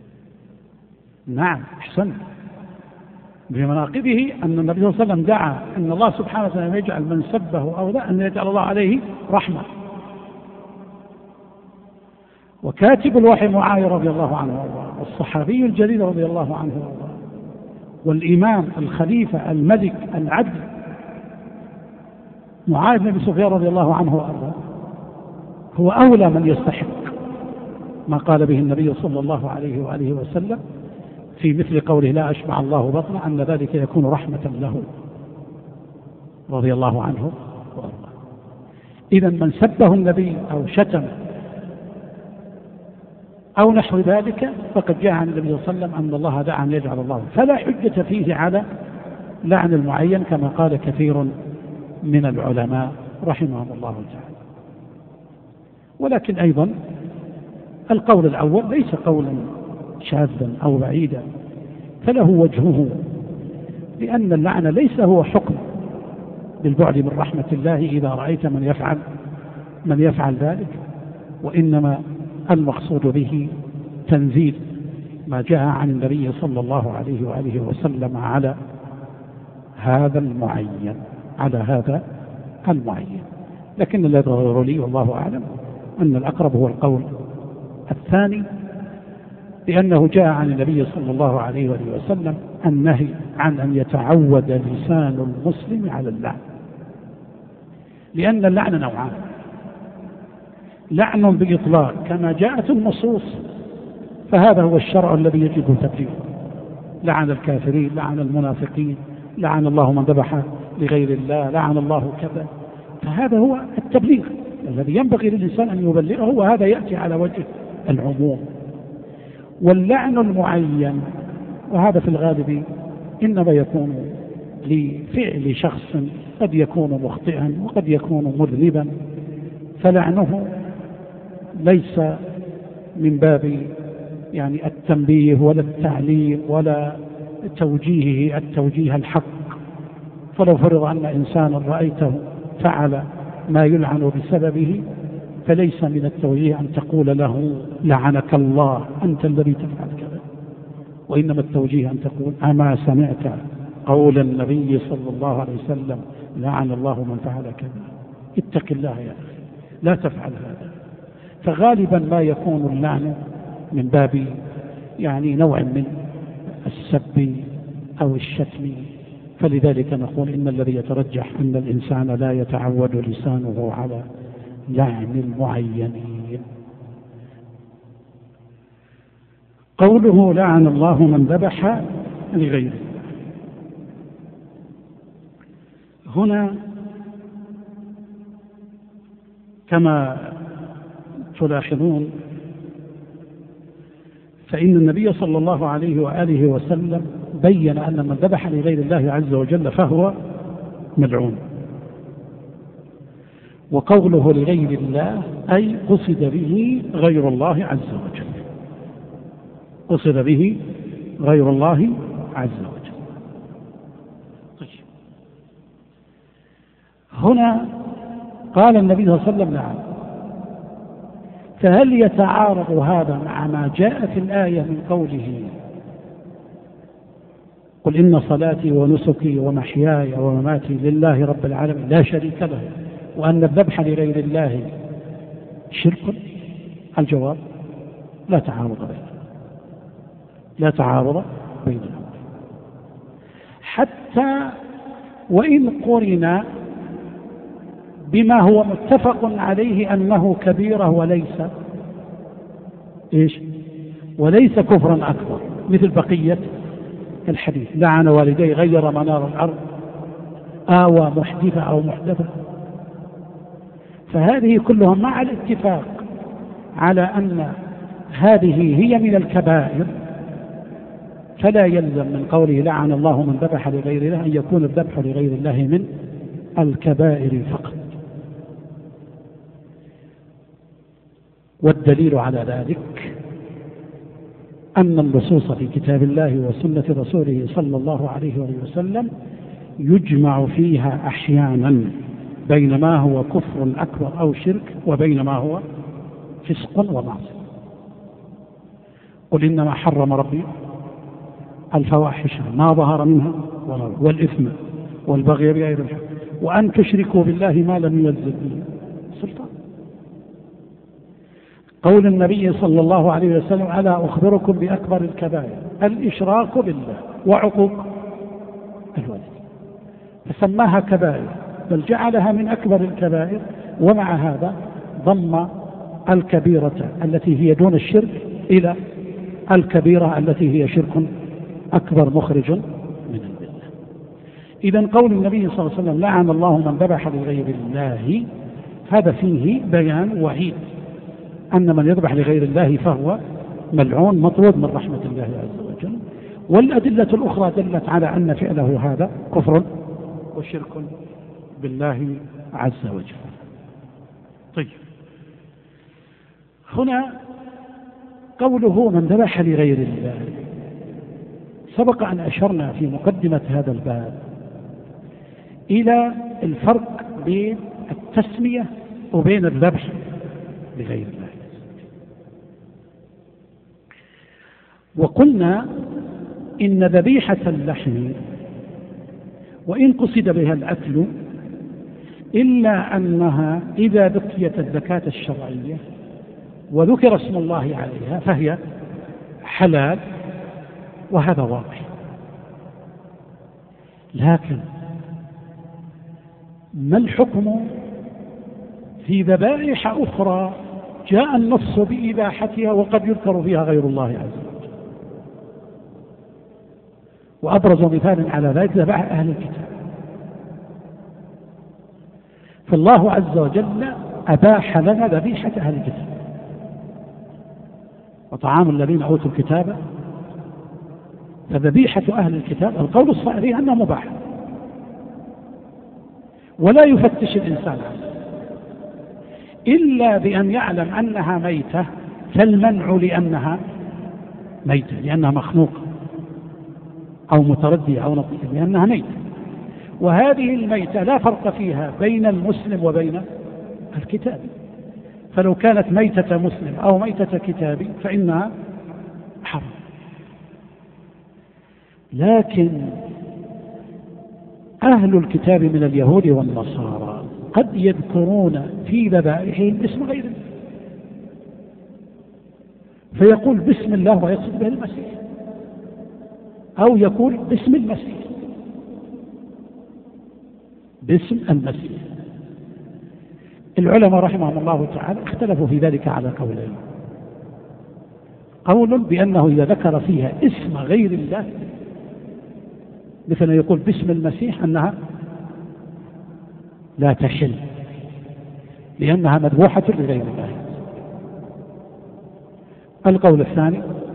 نعم، أحسن. بمناقبه أن النبي صلى الله عليه وسلم دعا أن الله سبحانه وتعالى يجعل من سبه أو لا أن يجعل الله عليه رحمة. وكاتب الوحي معاوية رضي الله عنه والصحابي الجليل رضي الله عنه والإمام الخليفة الملك العدل معاوية بن أبي سفيان رضي الله عنه وأرضاه هو أولى من يستحق ما قال به النبي صلى الله عليه وآله وسلم في مثل قوله: لا أشبع الله بطنه، أن ذلك يكون رحمة له رضي الله عنه وأرضاه. إذا من سبه النبي أو شتم أو نحو ذلك فقد جاء عن النبي صلى الله عليه وسلم أن الله دعا أن يجعل الله، فلا حجة فيه على لعن المعين كما قال كثير من العلماء رحمهم الله تعالى. ولكن أيضا القول الأول ليس قولا شاذا أو بعيدا، فله وجهه، لأن اللعن ليس هو حكم بالبعد من رحمة الله إذا رأيت من يفعل ذلك، وإنما المقصود به تنزيل ما جاء عن النبي صلى الله عليه وآله وسلم على هذا المعين، لكن الذي يظهر لي والله أعلم أن الأقرب هو القول الثاني، لأنه جاء عن النبي صلى الله عليه وآله وسلم النهي عن أن يتعود لسان المسلم على اللعن، لأن اللعن نوعان: لعن بإطلاق كما جاءت النصوص، فهذا هو الشرع الذي يجب تبليغه، لعن الكافرين، لعن المنافقين، لعن الله من ذبح لغير الله، لعن الله كذا، فهذا هو التبليغ الذي ينبغي للإنسان أن يبلغه، وهذا يأتي على وجه العموم. واللعن المعين، وهذا في الغالب إنما يكون لفعل شخص قد يكون مخطئا وقد يكون مذنبا، فلعنه ليس من باب يعني التنبيه ولا التعليم ولا توجيهه التوجيه الحق. فلو فرض أن إنسانا رأيته فعل ما يلعن بسببه، فليس من التوجيه أن تقول له لعنك الله أنت الذي تفعل كذا، وإنما التوجيه أن تقول أما سمعت قول النبي صلى الله عليه وسلم لعن الله من فعل كذا، اتق الله يا أخي لا تفعل هذا. فغالبا ما يكون اللعن من باب يعني نوع من السب أو الشتم، فلذلك نقول إن الذي يترجح أن الإنسان لا يتعود لسانه على لعن المعينين. قوله لعن الله من ذبح لغيره، هنا كما تلاحظون فإن النبي صلى الله عليه وآله وسلم بين أن من ذبح لغير الله عز وجل فهو ملعون. وقوله لغير الله أي قصد به غير الله عز وجل، قصد به غير الله عز وجل. هنا قال النبي صلى الله عليه وسلم نعم، فهل يتعارض هذا مع ما جاء في الآية من قوله قل إن صلاتي ونسكي ومحياي ومماتي لله رب العالمين لا شريك له، وأن الذبح لغير الله شرك؟ الجواب لا تعارض بينهم، حتى وإن قرن بما هو متفق عليه أنه كبيرة وليس كفرا أكبر، مثل بقية الحديث لعن والديه غير منار الأرض آوى محدثة أو محدثة، فهذه كلها مع الاتفاق على أن هذه هي من الكبائر، فلا يلزم من قوله لعن الله من ذبح لغير الله أن يكون الذبح لغير الله من الكبائر فقط. والدليل على ذلك أن النصوص في كتاب الله وسنة رسوله صلى الله عليه وسلم يجمع فيها أحيانا بين ما هو كفر أكبر أو شرك وبين ما هو فسق ومعصية. قل إنما حرم ربي الفواحش ما ظهر منها والإثم والبغي بغير الحق وأن تشركوا بالله ما لم ينزل به سلطان. قول النبي صلى الله عليه وسلم ألا أخبركم بأكبر الكبائر الإشراك بالله وعقوق الوالد، فسماها كبائر بل جعلها من أكبر الكبائر، ومع هذا ضم الكبيرة التي هي دون الشرك إلى الكبيرة التي هي شرك أكبر مخرج من الملة. إذن قول النبي صلى الله عليه وسلم لعن الله من ذبح لغير الله، هذا فيه بيان وعيد أن من يذبح لغير الله فهو ملعون مطرود من رحمة الله عز وجل. والأدلة الأخرى دلت على أن فعله هذا كفر وشرك بالله عز وجل. طيب، هنا قوله من ذبح لغير الله، سبق أن أشرنا في مقدمة هذا الباب إلى الفرق بين التسمية وبين الذبح لغير الله. وقلنا إن ذبيحة اللحم وإن قصد بها الأكل إلا أنها إذا بقيت الزكاة الشرعية وذكر اسم الله عليها فهي حلال، وهذا واضح. لكن ما الحكم في ذبائح أخرى جاء النص بإباحتها وقد يذكر فيها غير الله عز وجل؟ وأبرز مثال على ذلك ذبائح أهل الكتاب. فالله عز وجل أباح لنا ذبيحة أهل الكتاب، وطعام الذين أوتوا الكتاب، فذبيحة أهل الكتاب القول الصحيح أنها مباحة ولا يفتش الإنسان عنها إلا بأن يعلم أنها ميتة، فالمنع لأنها ميتة، لأنها مخنوقة أو متردية أو نطيئة، لأنها ميتة. وهذه الميتة لا فرق فيها بين المسلم وبين الكتاب، فلو كانت ميتة مسلم أو ميتة كتابي فإنها حرام. لكن أهل الكتاب من اليهود والنصارى قد يذكرون في ذبائحهم اسم غير الله، فيقول بسم الله ويقصد به المسيح، أو يقول باسم المسيح، باسم المسيح. العلماء رحمهم الله تعالى اختلفوا في ذلك على قولين: قول بأنه إذا ذكر فيها اسم غير الله مثل يقول باسم المسيح أنها لا تحل لأنها مذبوحة لغير الله. القول الثاني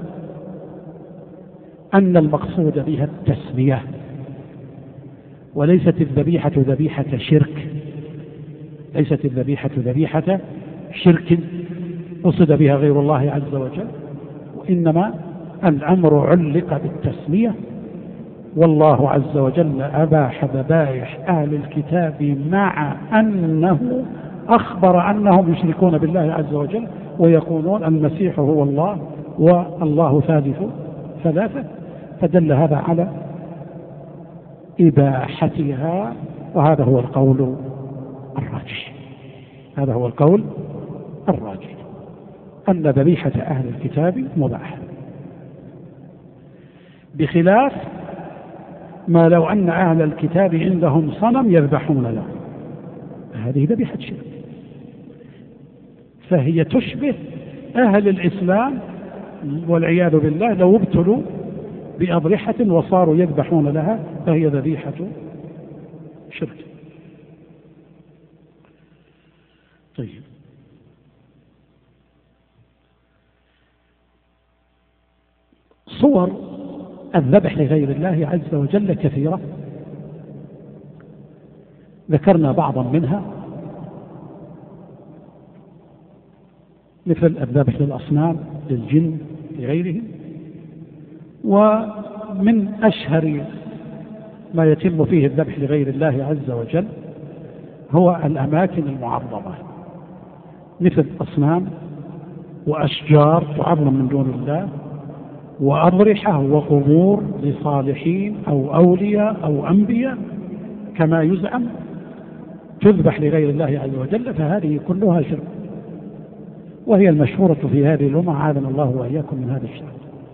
أن المقصود بها التسمية، وليست الذبيحة ذبيحة شرك، ليست الذبيحة ذبيحة شرك قصد بها غير الله عز وجل، وإنما الأمر علق بالتسمية. والله عز وجل أباح ذبائح أهل الكتاب مع أنه أخبر أنهم يشركون بالله عز وجل ويقولون المسيح هو الله والله ثالث ثلاثة، فدل هذا على إباحتها، وهذا هو القول الراجح. هذا هو القول الراجح، أن ذبيحة أهل الكتاب مباحة، بخلاف ما لو أن أهل الكتاب عندهم صنم يذبحون له، هذه ذبيحة شرك، فهي تشبه أهل الإسلام والعياذ بالله لو ابتلوا بأضرحة وصاروا يذبحون لها، فهي ذبيحة شرك. طيب، صور الذبح لغير الله عز وجل كثيرة، ذكرنا بعضا منها، مثل الذبح للأصنام للجن لغيرهم. ومن أشهر ما يتم فيه الذبح لغير الله عز وجل هو الأماكن المعظمة، مثل أصنام وأشجار تعظم من دون الله، وأضرحة وقبور لصالحين أو أولياء أو أنبياء كما يزعم تذبح لغير الله عز وجل، فهذه كلها شرك، وهي المشهورة في هذه الأمة، عاذنا الله وإياكم من هذا الشرك.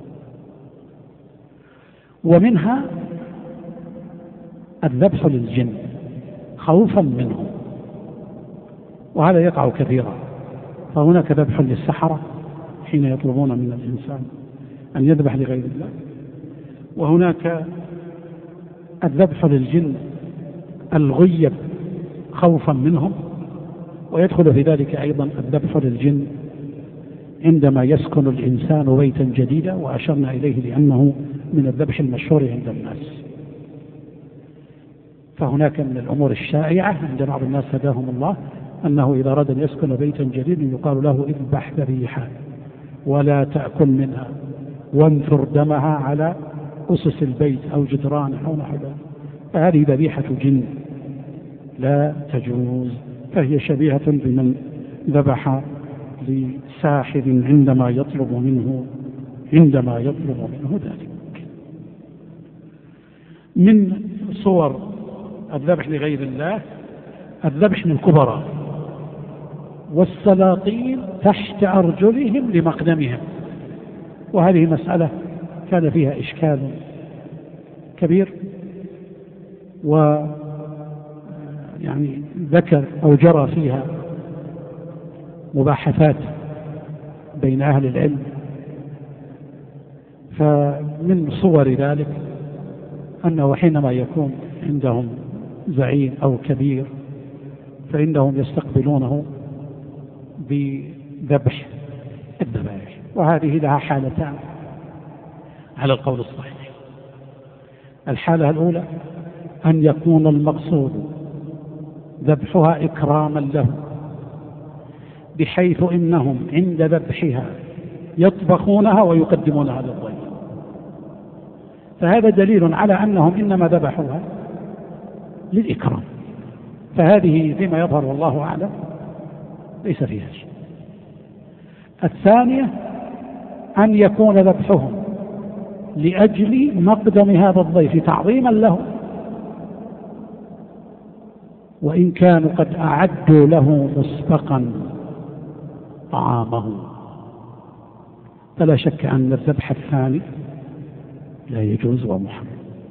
ومنها الذبح للجن خوفا منهم، وهذا يقع كثيرا، فهناك ذبح للسحرة حين يطلبون من الإنسان أن يذبح لغير الله، وهناك الذبح للجن الغيب خوفا منهم، ويدخل في ذلك أيضا الذبح للجن عندما يسكن الإنسان بيتا جديدا، وأشرنا إليه لأنه من الذبح المشهور عند الناس. فهناك من الأمور الشائعة عند بعض الناس هداهم الله أنه إذا أراد أن يسكن بيتا جديدا يقال له اذبح ذبيحة ولا تأكل منها وانثر دمها على أسس البيت أو جدرانه أو نحو ذلك، فهذه ذبيحة جن لا تجوز، فهي شبيهة بمن ذبح لساحر عندما يطلب منه عندما يطلب منه ذلك. من صور الذبح لغير الله الذبح للكبراء والسلاطين تحت أرجلهم لمقدمهم، وهذه مسألة كان فيها إشكال كبير، ويعني ذكر أو جرى فيها مباحثات بين أهل العلم. فمن صور ذلك أنه حينما يكون عندهم زعيم أو كبير فإنهم يستقبلونه بذبح الذبائح، وهذه لها حالتان على القول الصحيح. الحالة الأولى أن يكون المقصود ذبحها إكراما له، بحيث إنهم عند ذبحها يطبخونها ويقدمونها للضيف، فهذا دليل على أنهم إنما ذبحوها للإكرام، فهذه فيما يظهر والله أعلم ليس فيها شيء. الثانية أن يكون ذبحهم لأجل مقدم هذا الضيف تعظيما له، وإن كانوا قد أعدوا له مسبقا طعامه، فلا شك أن الذبح الثاني لا يجوز ومحرم.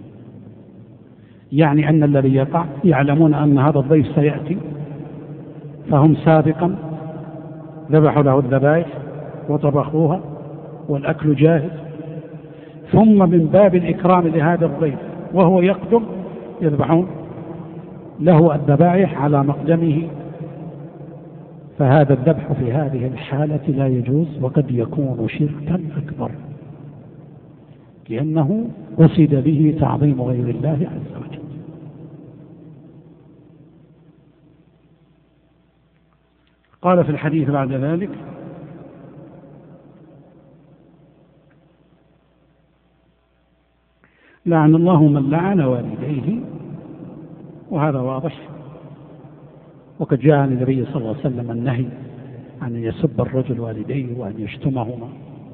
يعني أن الذي يقع يعلمون أن هذا الضيف سيأتي، فهم سابقا ذبحوا له الذبائح وطبخوها والأكل جاهز، ثم من باب الإكرام لهذا الضيف وهو يقدم يذبحون له الذبائح على مقدمه، فهذا الذبح في هذه الحالة لا يجوز، وقد يكون شركا أكبر، لأنه قصد به تعظيم غير الله عز وجل. قال في الحديث بعد ذلك: لعن الله من لعن والديه، وهذا واضح، وقد جاء عن النبي صلى الله عليه وسلم النهي عن أن يسب الرجل والديه وأن يشتمهما.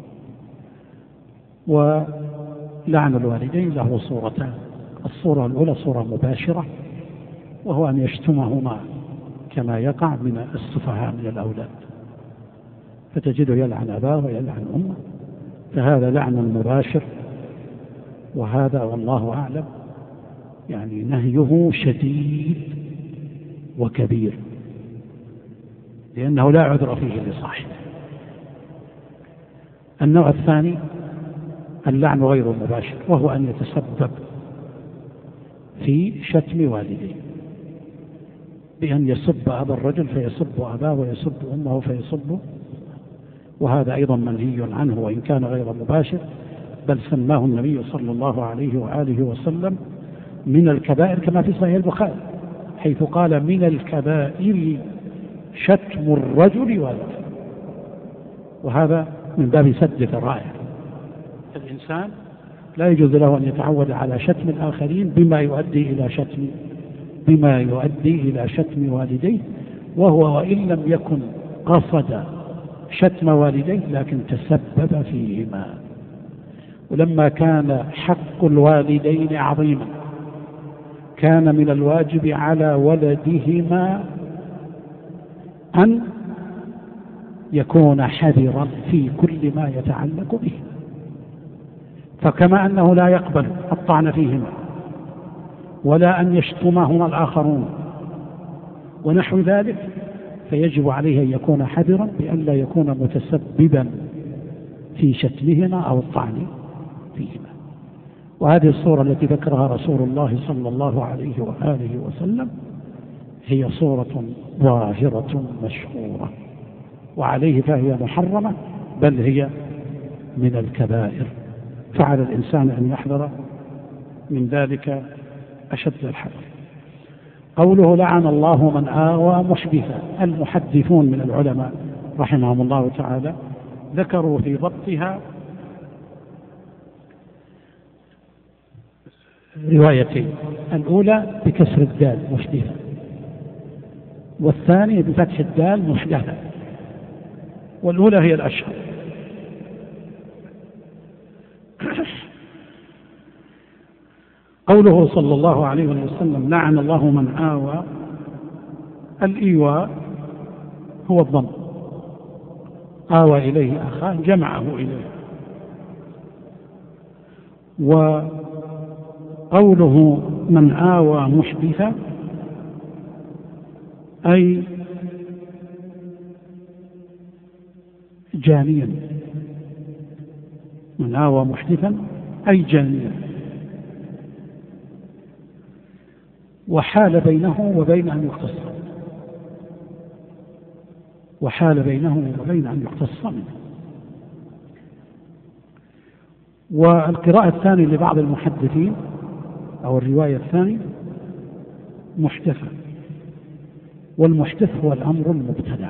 ولعن الوالدين له صورتان: الصورة الأولى صورة مباشرة، وهو أن يشتمهما كما يقع من السفهاء من الأولاد، فتجده يلعن أباه ويلعن أمه، فهذا لعن مباشر، وهذا والله أعلم يعني نهيه شديد وكبير، لأنه لا عذر فيه لصاحبه. النوع الثاني اللعن غير المباشر، وهو أن يتسبب في شتم والديه بأن يسب أبا الرجل فيسب أباه، ويسب أمه فيسب، وهذا أيضا منهي عنه وإن كان غير مباشر، بل سماه النبي صلى الله عليه وآله وسلم من الكبائر، كما في صحيح البخاري حيث قال: من الكبائر شتم الرجل والده. وهذا من باب سد الذرائع. الإنسان لا يجوز له أن يتعود على شتم الآخرين بما يؤدي إلى شتم والديه، وهو وإن لم يكن قصد شتم والديه لكن تسبب فيهما. ولما كان حق الوالدين عظيما كان من الواجب على ولدهما أن يكون حذرا في كل ما يتعلق به، فكما أنه لا يقبل الطعن فيهما ولا أن يشتمهما الآخرون ونحو ذلك، فيجب عليه أن يكون حذرا بأن لا يكون متسببا في شتمهما أو الطعن فيهما. وهذه الصورة التي ذكرها رسول الله صلى الله عليه وآله وسلم هي صورة ظاهرة مشهورة، وعليه فهي محرمة، بل هي من الكبائر، فعلى الإنسان أن يحذر من ذلك أشد الحذر. قوله: لعن الله من آوى محدثا. المحدثون من العلماء رحمهم الله تعالى ذكروا في ضبطها روايتين: الأولى بكسر الدال محدثا، والثانية بفتح الدال محدثا، والأولى هي الأشهر. قوله صلى الله عليه وسلم لعن الله من آوى، الإيواء هو الضم، آوى إليه أخاه جمعه إليه. وقوله من آوى محدثا أي جانيا، من آوى محدثا أي جانيا، وحال بينه وبين أن يقتص، وحال بينه وبين أن يقتص منه. والقراءة الثانية لبعض المحدثين أو الرواية الثانية محدثا، والمحدث هو الأمر المبتدع.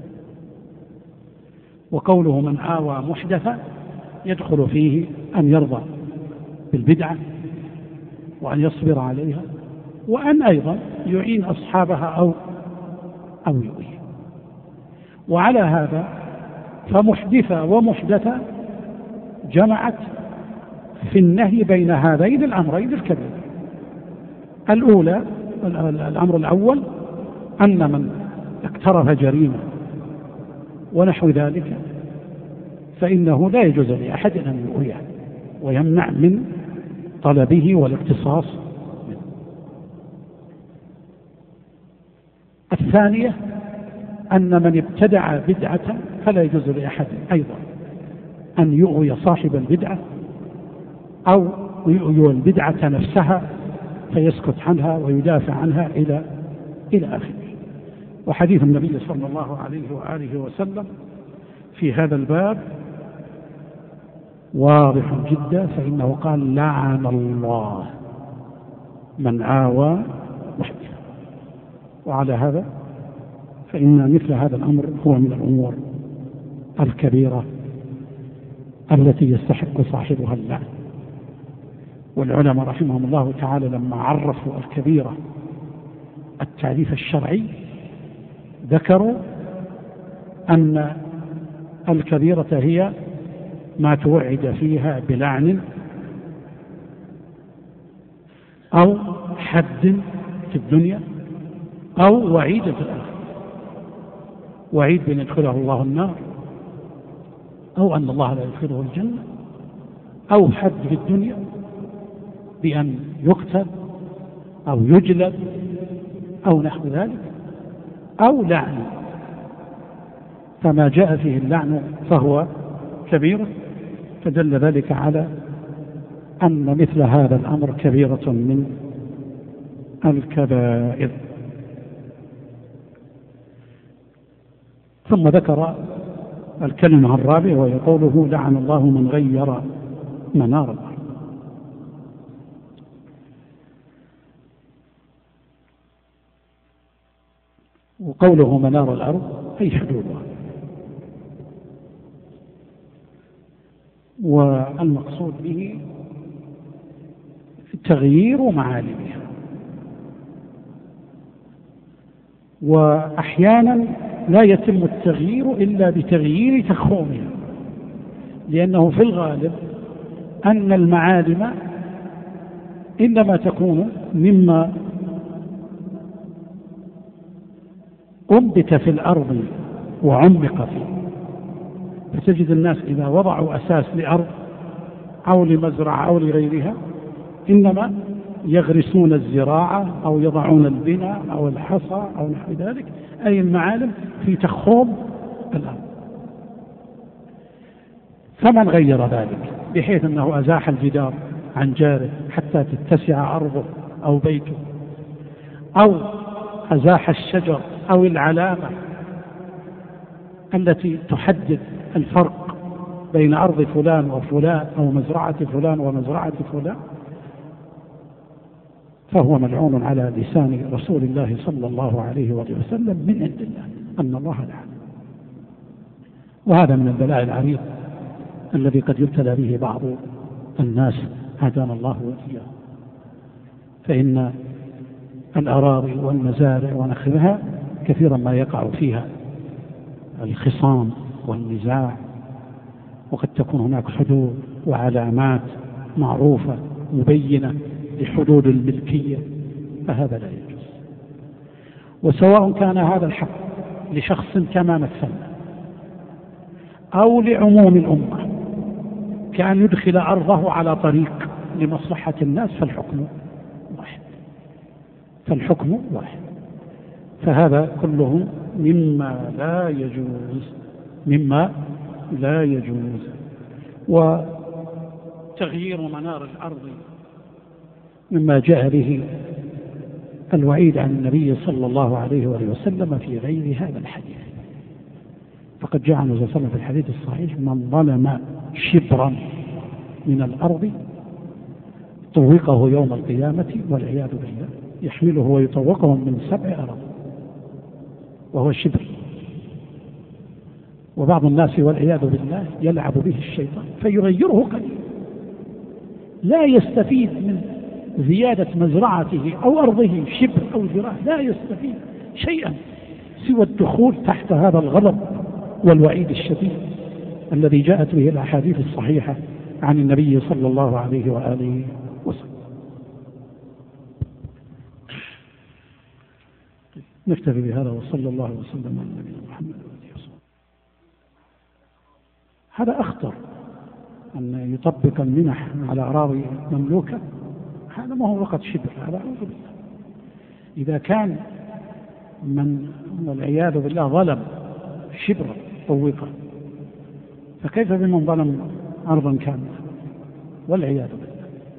وقوله من آوى محدثا يدخل فيه أن يرضى بالبدعة وأن يصبر عليها، وأن أيضا يعين أصحابها أو يؤذي. وعلى هذا فمحدثة ومحدثة جمعت في النهي بين هذين الأمرين الكبير. الأولى الأمر الأول أن من اقترف جريمة ونحو ذلك فإنه لا يجوز لأحد أن يؤذيه ويمنع من طلبه والاقتصاص منه. الثانية أن من ابتدع بدعة فلا يجوز لأحد أيضا أن يؤوي صاحب البدعة أو يؤوي البدعة نفسها فيسكت عنها ويدافع عنها إلى آخره. وحديث النبي صلى الله عليه وآله وسلم في هذا الباب واضح جدا، فإنه قال لعن الله من آوى محدثا. وعلى هذا فإن مثل هذا الأمر هو من الأمور الكبيرة التي يستحق صاحبها اللعن. والعلماء رحمهم الله تعالى لما عرفوا الكبيرة التعريف الشرعي ذكروا أن الكبيرة هي ما توعد فيها بلعن أو حد في الدنيا أو وعيد في الآخرة، وعيد بأن يدخله الله النار أو أن الله لا يدخله الجنة، أو حد في الدنيا بأن يقتل أو يجلد أو نحو ذلك، أو لعن. فما جاء فيه اللعن فهو كبير، فدل ذلك على أن مثل هذا الأمر كبيرة من الكبائر. ثم ذكر الكلمة الرابعة وهي قوله لعن الله من غير منار الأرض. وقوله منار الأرض أي حدودها، والمقصود به تغيير معالمها. وأحيانا لا يتم التغيير إلا بتغيير تخومها، لأنه في الغالب أن المعالم إنما تكون مما أنبت في الأرض وعمق فيه. فتجد الناس إذا وضعوا أساس لأرض أو لمزرعة أو لغيرها إنما يغرسون الزراعة أو يضعون البناء أو الحصى أو نحو ذلك، أي المعالم في تخوم الأرض. فمن غير ذلك بحيث أنه أزاح الجدار عن جاره حتى تتسع أرضه أو بيته، أو أزاح الشجر أو العلامة التي تحدد الفرق بين أرض فلان وفلان أو مزرعة فلان ومزرعة فلان، فهو ملعون على لسان رسول الله صلى الله عليه وسلم من عند الله أن الله لعن. وهذا من البلاء العريض الذي قد يبتلى به بعض الناس هدانا الله وإياه. فإن الأراضي والمزارع ونحوها كثيرا ما يقع فيها الخصام والنزاع وقد تكون هناك حدود وعلامات معروفة مبينة لحدود الملكية، فهذا لا يجوز. وسواء كان هذا الحق لشخص كما مثلنا أو لعموم الأمة، كأن يدخل عرضه على طريق لمصلحة الناس، فالحكم واحد. فهذا كله مما لا يجوز. وتغيير منار الأرض مما جاء به الوعيد عن النبي صلى الله عليه وآله وسلم في غير هذا الحديث. فقد جاء عنه صلى الله عليه وسلم في الحديث الصحيح: من ظلم شبرا من الأرض طوقه يوم القيامة والعياذ بالله، يحمله ويطوقه من 7 أراضٍ، وهو الشبر. وبعض الناس والعياذ بالله يلعب به الشيطان فيغيره قليلا، لا يستفيد من زيادة مزرعته أو أرضه شبر أو ذراع، لا يستفيد شيئا سوى الدخول تحت هذا الغضب والوعيد الشديد الذي جاءت به الأحاديث الصحيحة عن النبي صلى الله عليه وآله وسلم. نكتفي بهذا، وصلى الله وسلم على نبينا محمد وآله وسلم. هذا أخطر، أن يطبق المنح على أراضي مملوكة، هذا ما هو فقط شبر، هذا أعوذ بالله. إذا كان من والعياذ بالله ظلم شبرا طوقا، فكيف بمن ظلم أرضا كاملة والعياذ بالله.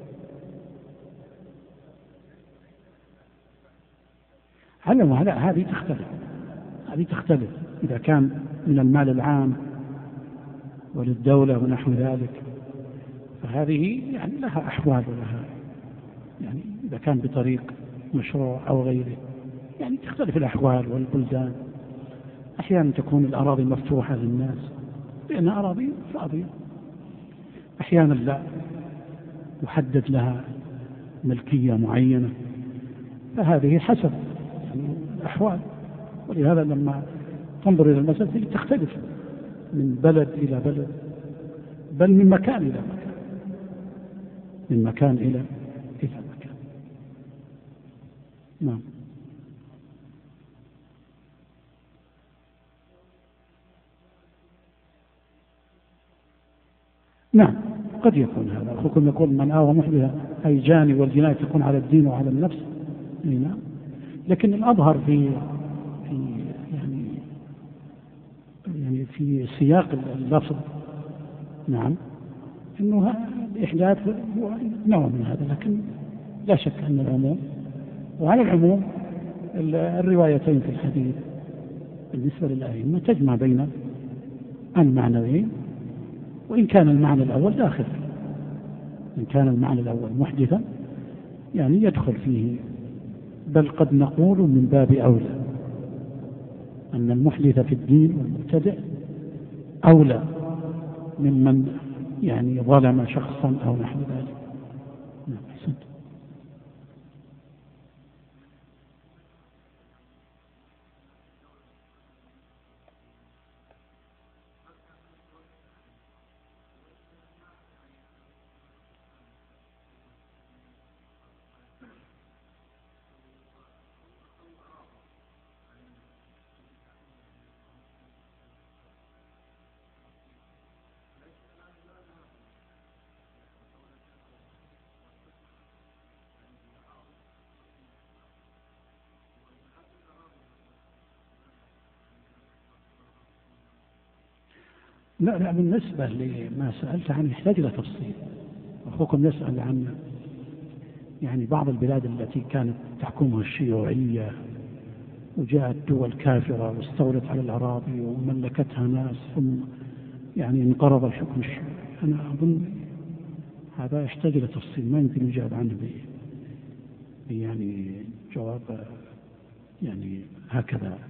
هذه تختلف إذا كان من المال العام وللدولة ونحو ذلك، فهذه يعني لها أحوال ولها، يعني إذا كان بطريق مشروع أو غيره، يعني تختلف الأحوال والبلدان. أحيانا تكون الأراضي مفتوحة للناس لأنها أراضي فاضية، أحيانا لا، يحدد لها ملكية معينة، فهذه حسب يعني الأحوال. ولهذا لما تنظر إلى المسألة تختلف من بلد إلى بلد، بل من مكان إلى مكان، من مكان إلى مكان. نعم. نعم، قد يكون هذا. أخوكم يقول: من آوى محدثا أي جاني، والجناية تكون على الدين وعلى النفس. نعم، لكن الأظهر في يعني في سياق اللفظ، نعم، إنه الإحداث هو نوع من هذا، لكن لا شك أن العموم. وعلى العموم الروايتين في الحديث بالنسبة للأئمة تجمع بين المعنيين، وإن كان المعنى الأول داخل، إن كان المعنى الأول محدثا يعني يدخل فيه، بل قد نقول من باب أولى أن المحدث في الدين والمبتدع أولى ممن يعني ظلم شخصا أو نحو ذلك. نعم، أحسنت. لا، بالنسبة لما سألت عنه يحتاج إلى تفصيل. أخوكم يسأل عن يعني بعض البلاد التي كانت تحكمها الشيوعية وجاءت دول كافرة واستولت على الأراضي وملكتها ناس، ثم يعني انقرض الحكم الشيوعي. أنا أظن هذا يحتاج إلى تفصيل، ما يمكن يجاب عنه يعني جواب يعني هكذا،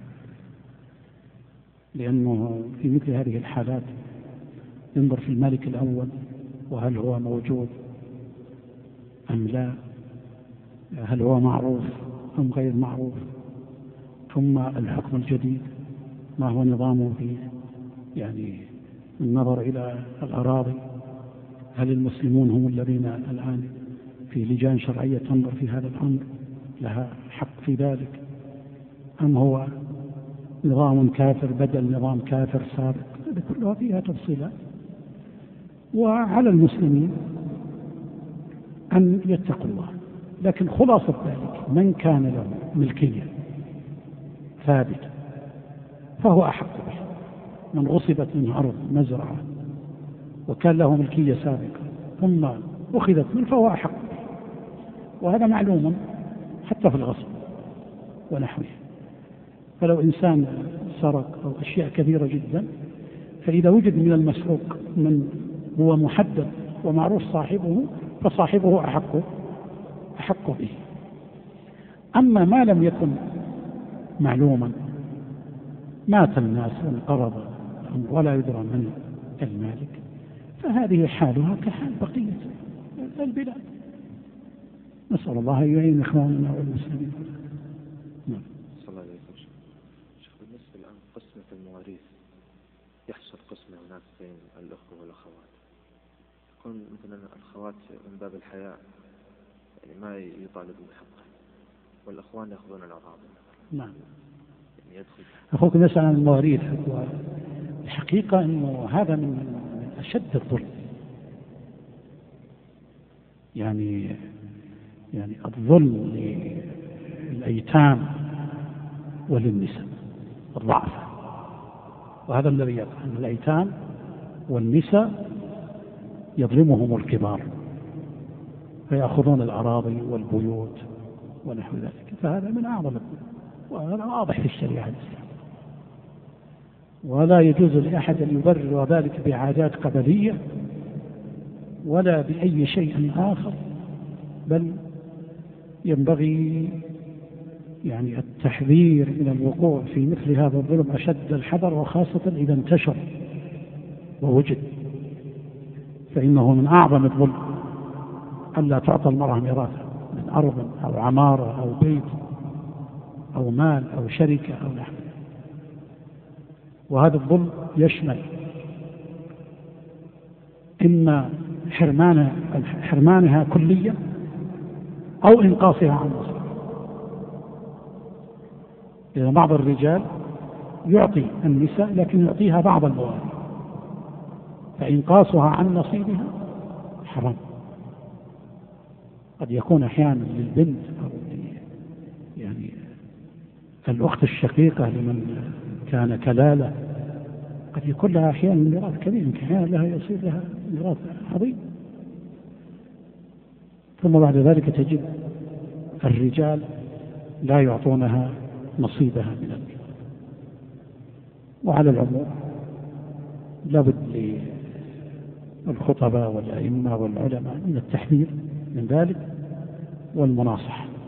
لأنه في مثل هذه الحالات ينظر في المالك الأول وهل هو موجود أم لا، هل هو معروف أم غير معروف، ثم الحكم الجديد ما هو نظامه في يعني النظر إلى الأراضي. هل المسلمون هم الذين الآن في لجان شرعية تنظر في هذا الأمر لها حق في ذلك، أم هو نظام كافر بدل نظام كافر سابق؟ هذه كلها فيها تفصيلات. وعلى المسلمين أن يتقوا الله. لكن خلاصة ذلك من كان له ملكية ثابتة فهو أحق به. من غصبت منه أرض مزرعة وكان له ملكية سابقة ثم أخذت منه فهو أحق به، وهذا معلوم حتى في الغصب ونحوه. فلو إنسان سرق أو أشياء كثيرة جدا، فإذا وجد من المسروق من هو محدد ومعروف صاحبه فصاحبه أحق به. أما ما لم يكن معلوما، مات الناس وانقرض ولا يدرى من المالك، فهذه حالها كحال بقية البلاد. نسأل الله أن يعين إخواننا والمسلمين. نعم. صلى الله عليه وسلم. شيخ، بالنسبة الآن قسمة المواريث يحصل قسمة هناك بين الأخوة والأخوات، يكون مثلا الأخوات من باب الحياء يعني ما يطالبوا بحقه، والأخوان يأخذون الأراضي. نعم. يعني يدخل أخوكم يسأل عن المواريث، والحقيقة أنه هذا من أشد الظلم. يعني الظلم للأيتام وللنساء الضعف، وهذا الذي يقع أن الأيتام والنساء يظلمهم الكبار فيأخذون الأراضي والبيوت ونحو ذلك، فهذا من أعظم الظلم، وهذا واضح في الشريعة الإسلامية. ولا يجوز لأحد أن يبرر ذلك بعادات قبلية ولا بأي شيء آخر، بل ينبغي يعني التحذير من الوقوع في مثل هذا الظلم أشد الحذر، وخاصة إذا انتشر ووجد، فإنه من أعظم الظلم ألا تعطى المرأة ميراثها من أرض أو عمارة أو بيت أو مال أو شركة أو نحو. وهذا الظلم يشمل إما حرمانها كليا أو إنقاصها عن نصيبها. إذا بعض الرجال يعطي النساء لكن يعطيها بعض المواريث، فإنقاصها عن نصيبها حرام. قد يكون أحيانا للبنت أو يعني الأخت الشقيقة لمن كان كلالة قد يكون لها أحيانا ميراث كبير، يمكن أحيانا لها يصير لها ميراث عظيم. ثم بعد ذلك تجد الرجال لا يعطونها نصيبها من الميراث. وعلى العموم لابد للخطباء والأئمة والعلماء من التحذير من ذلك والمناصحة.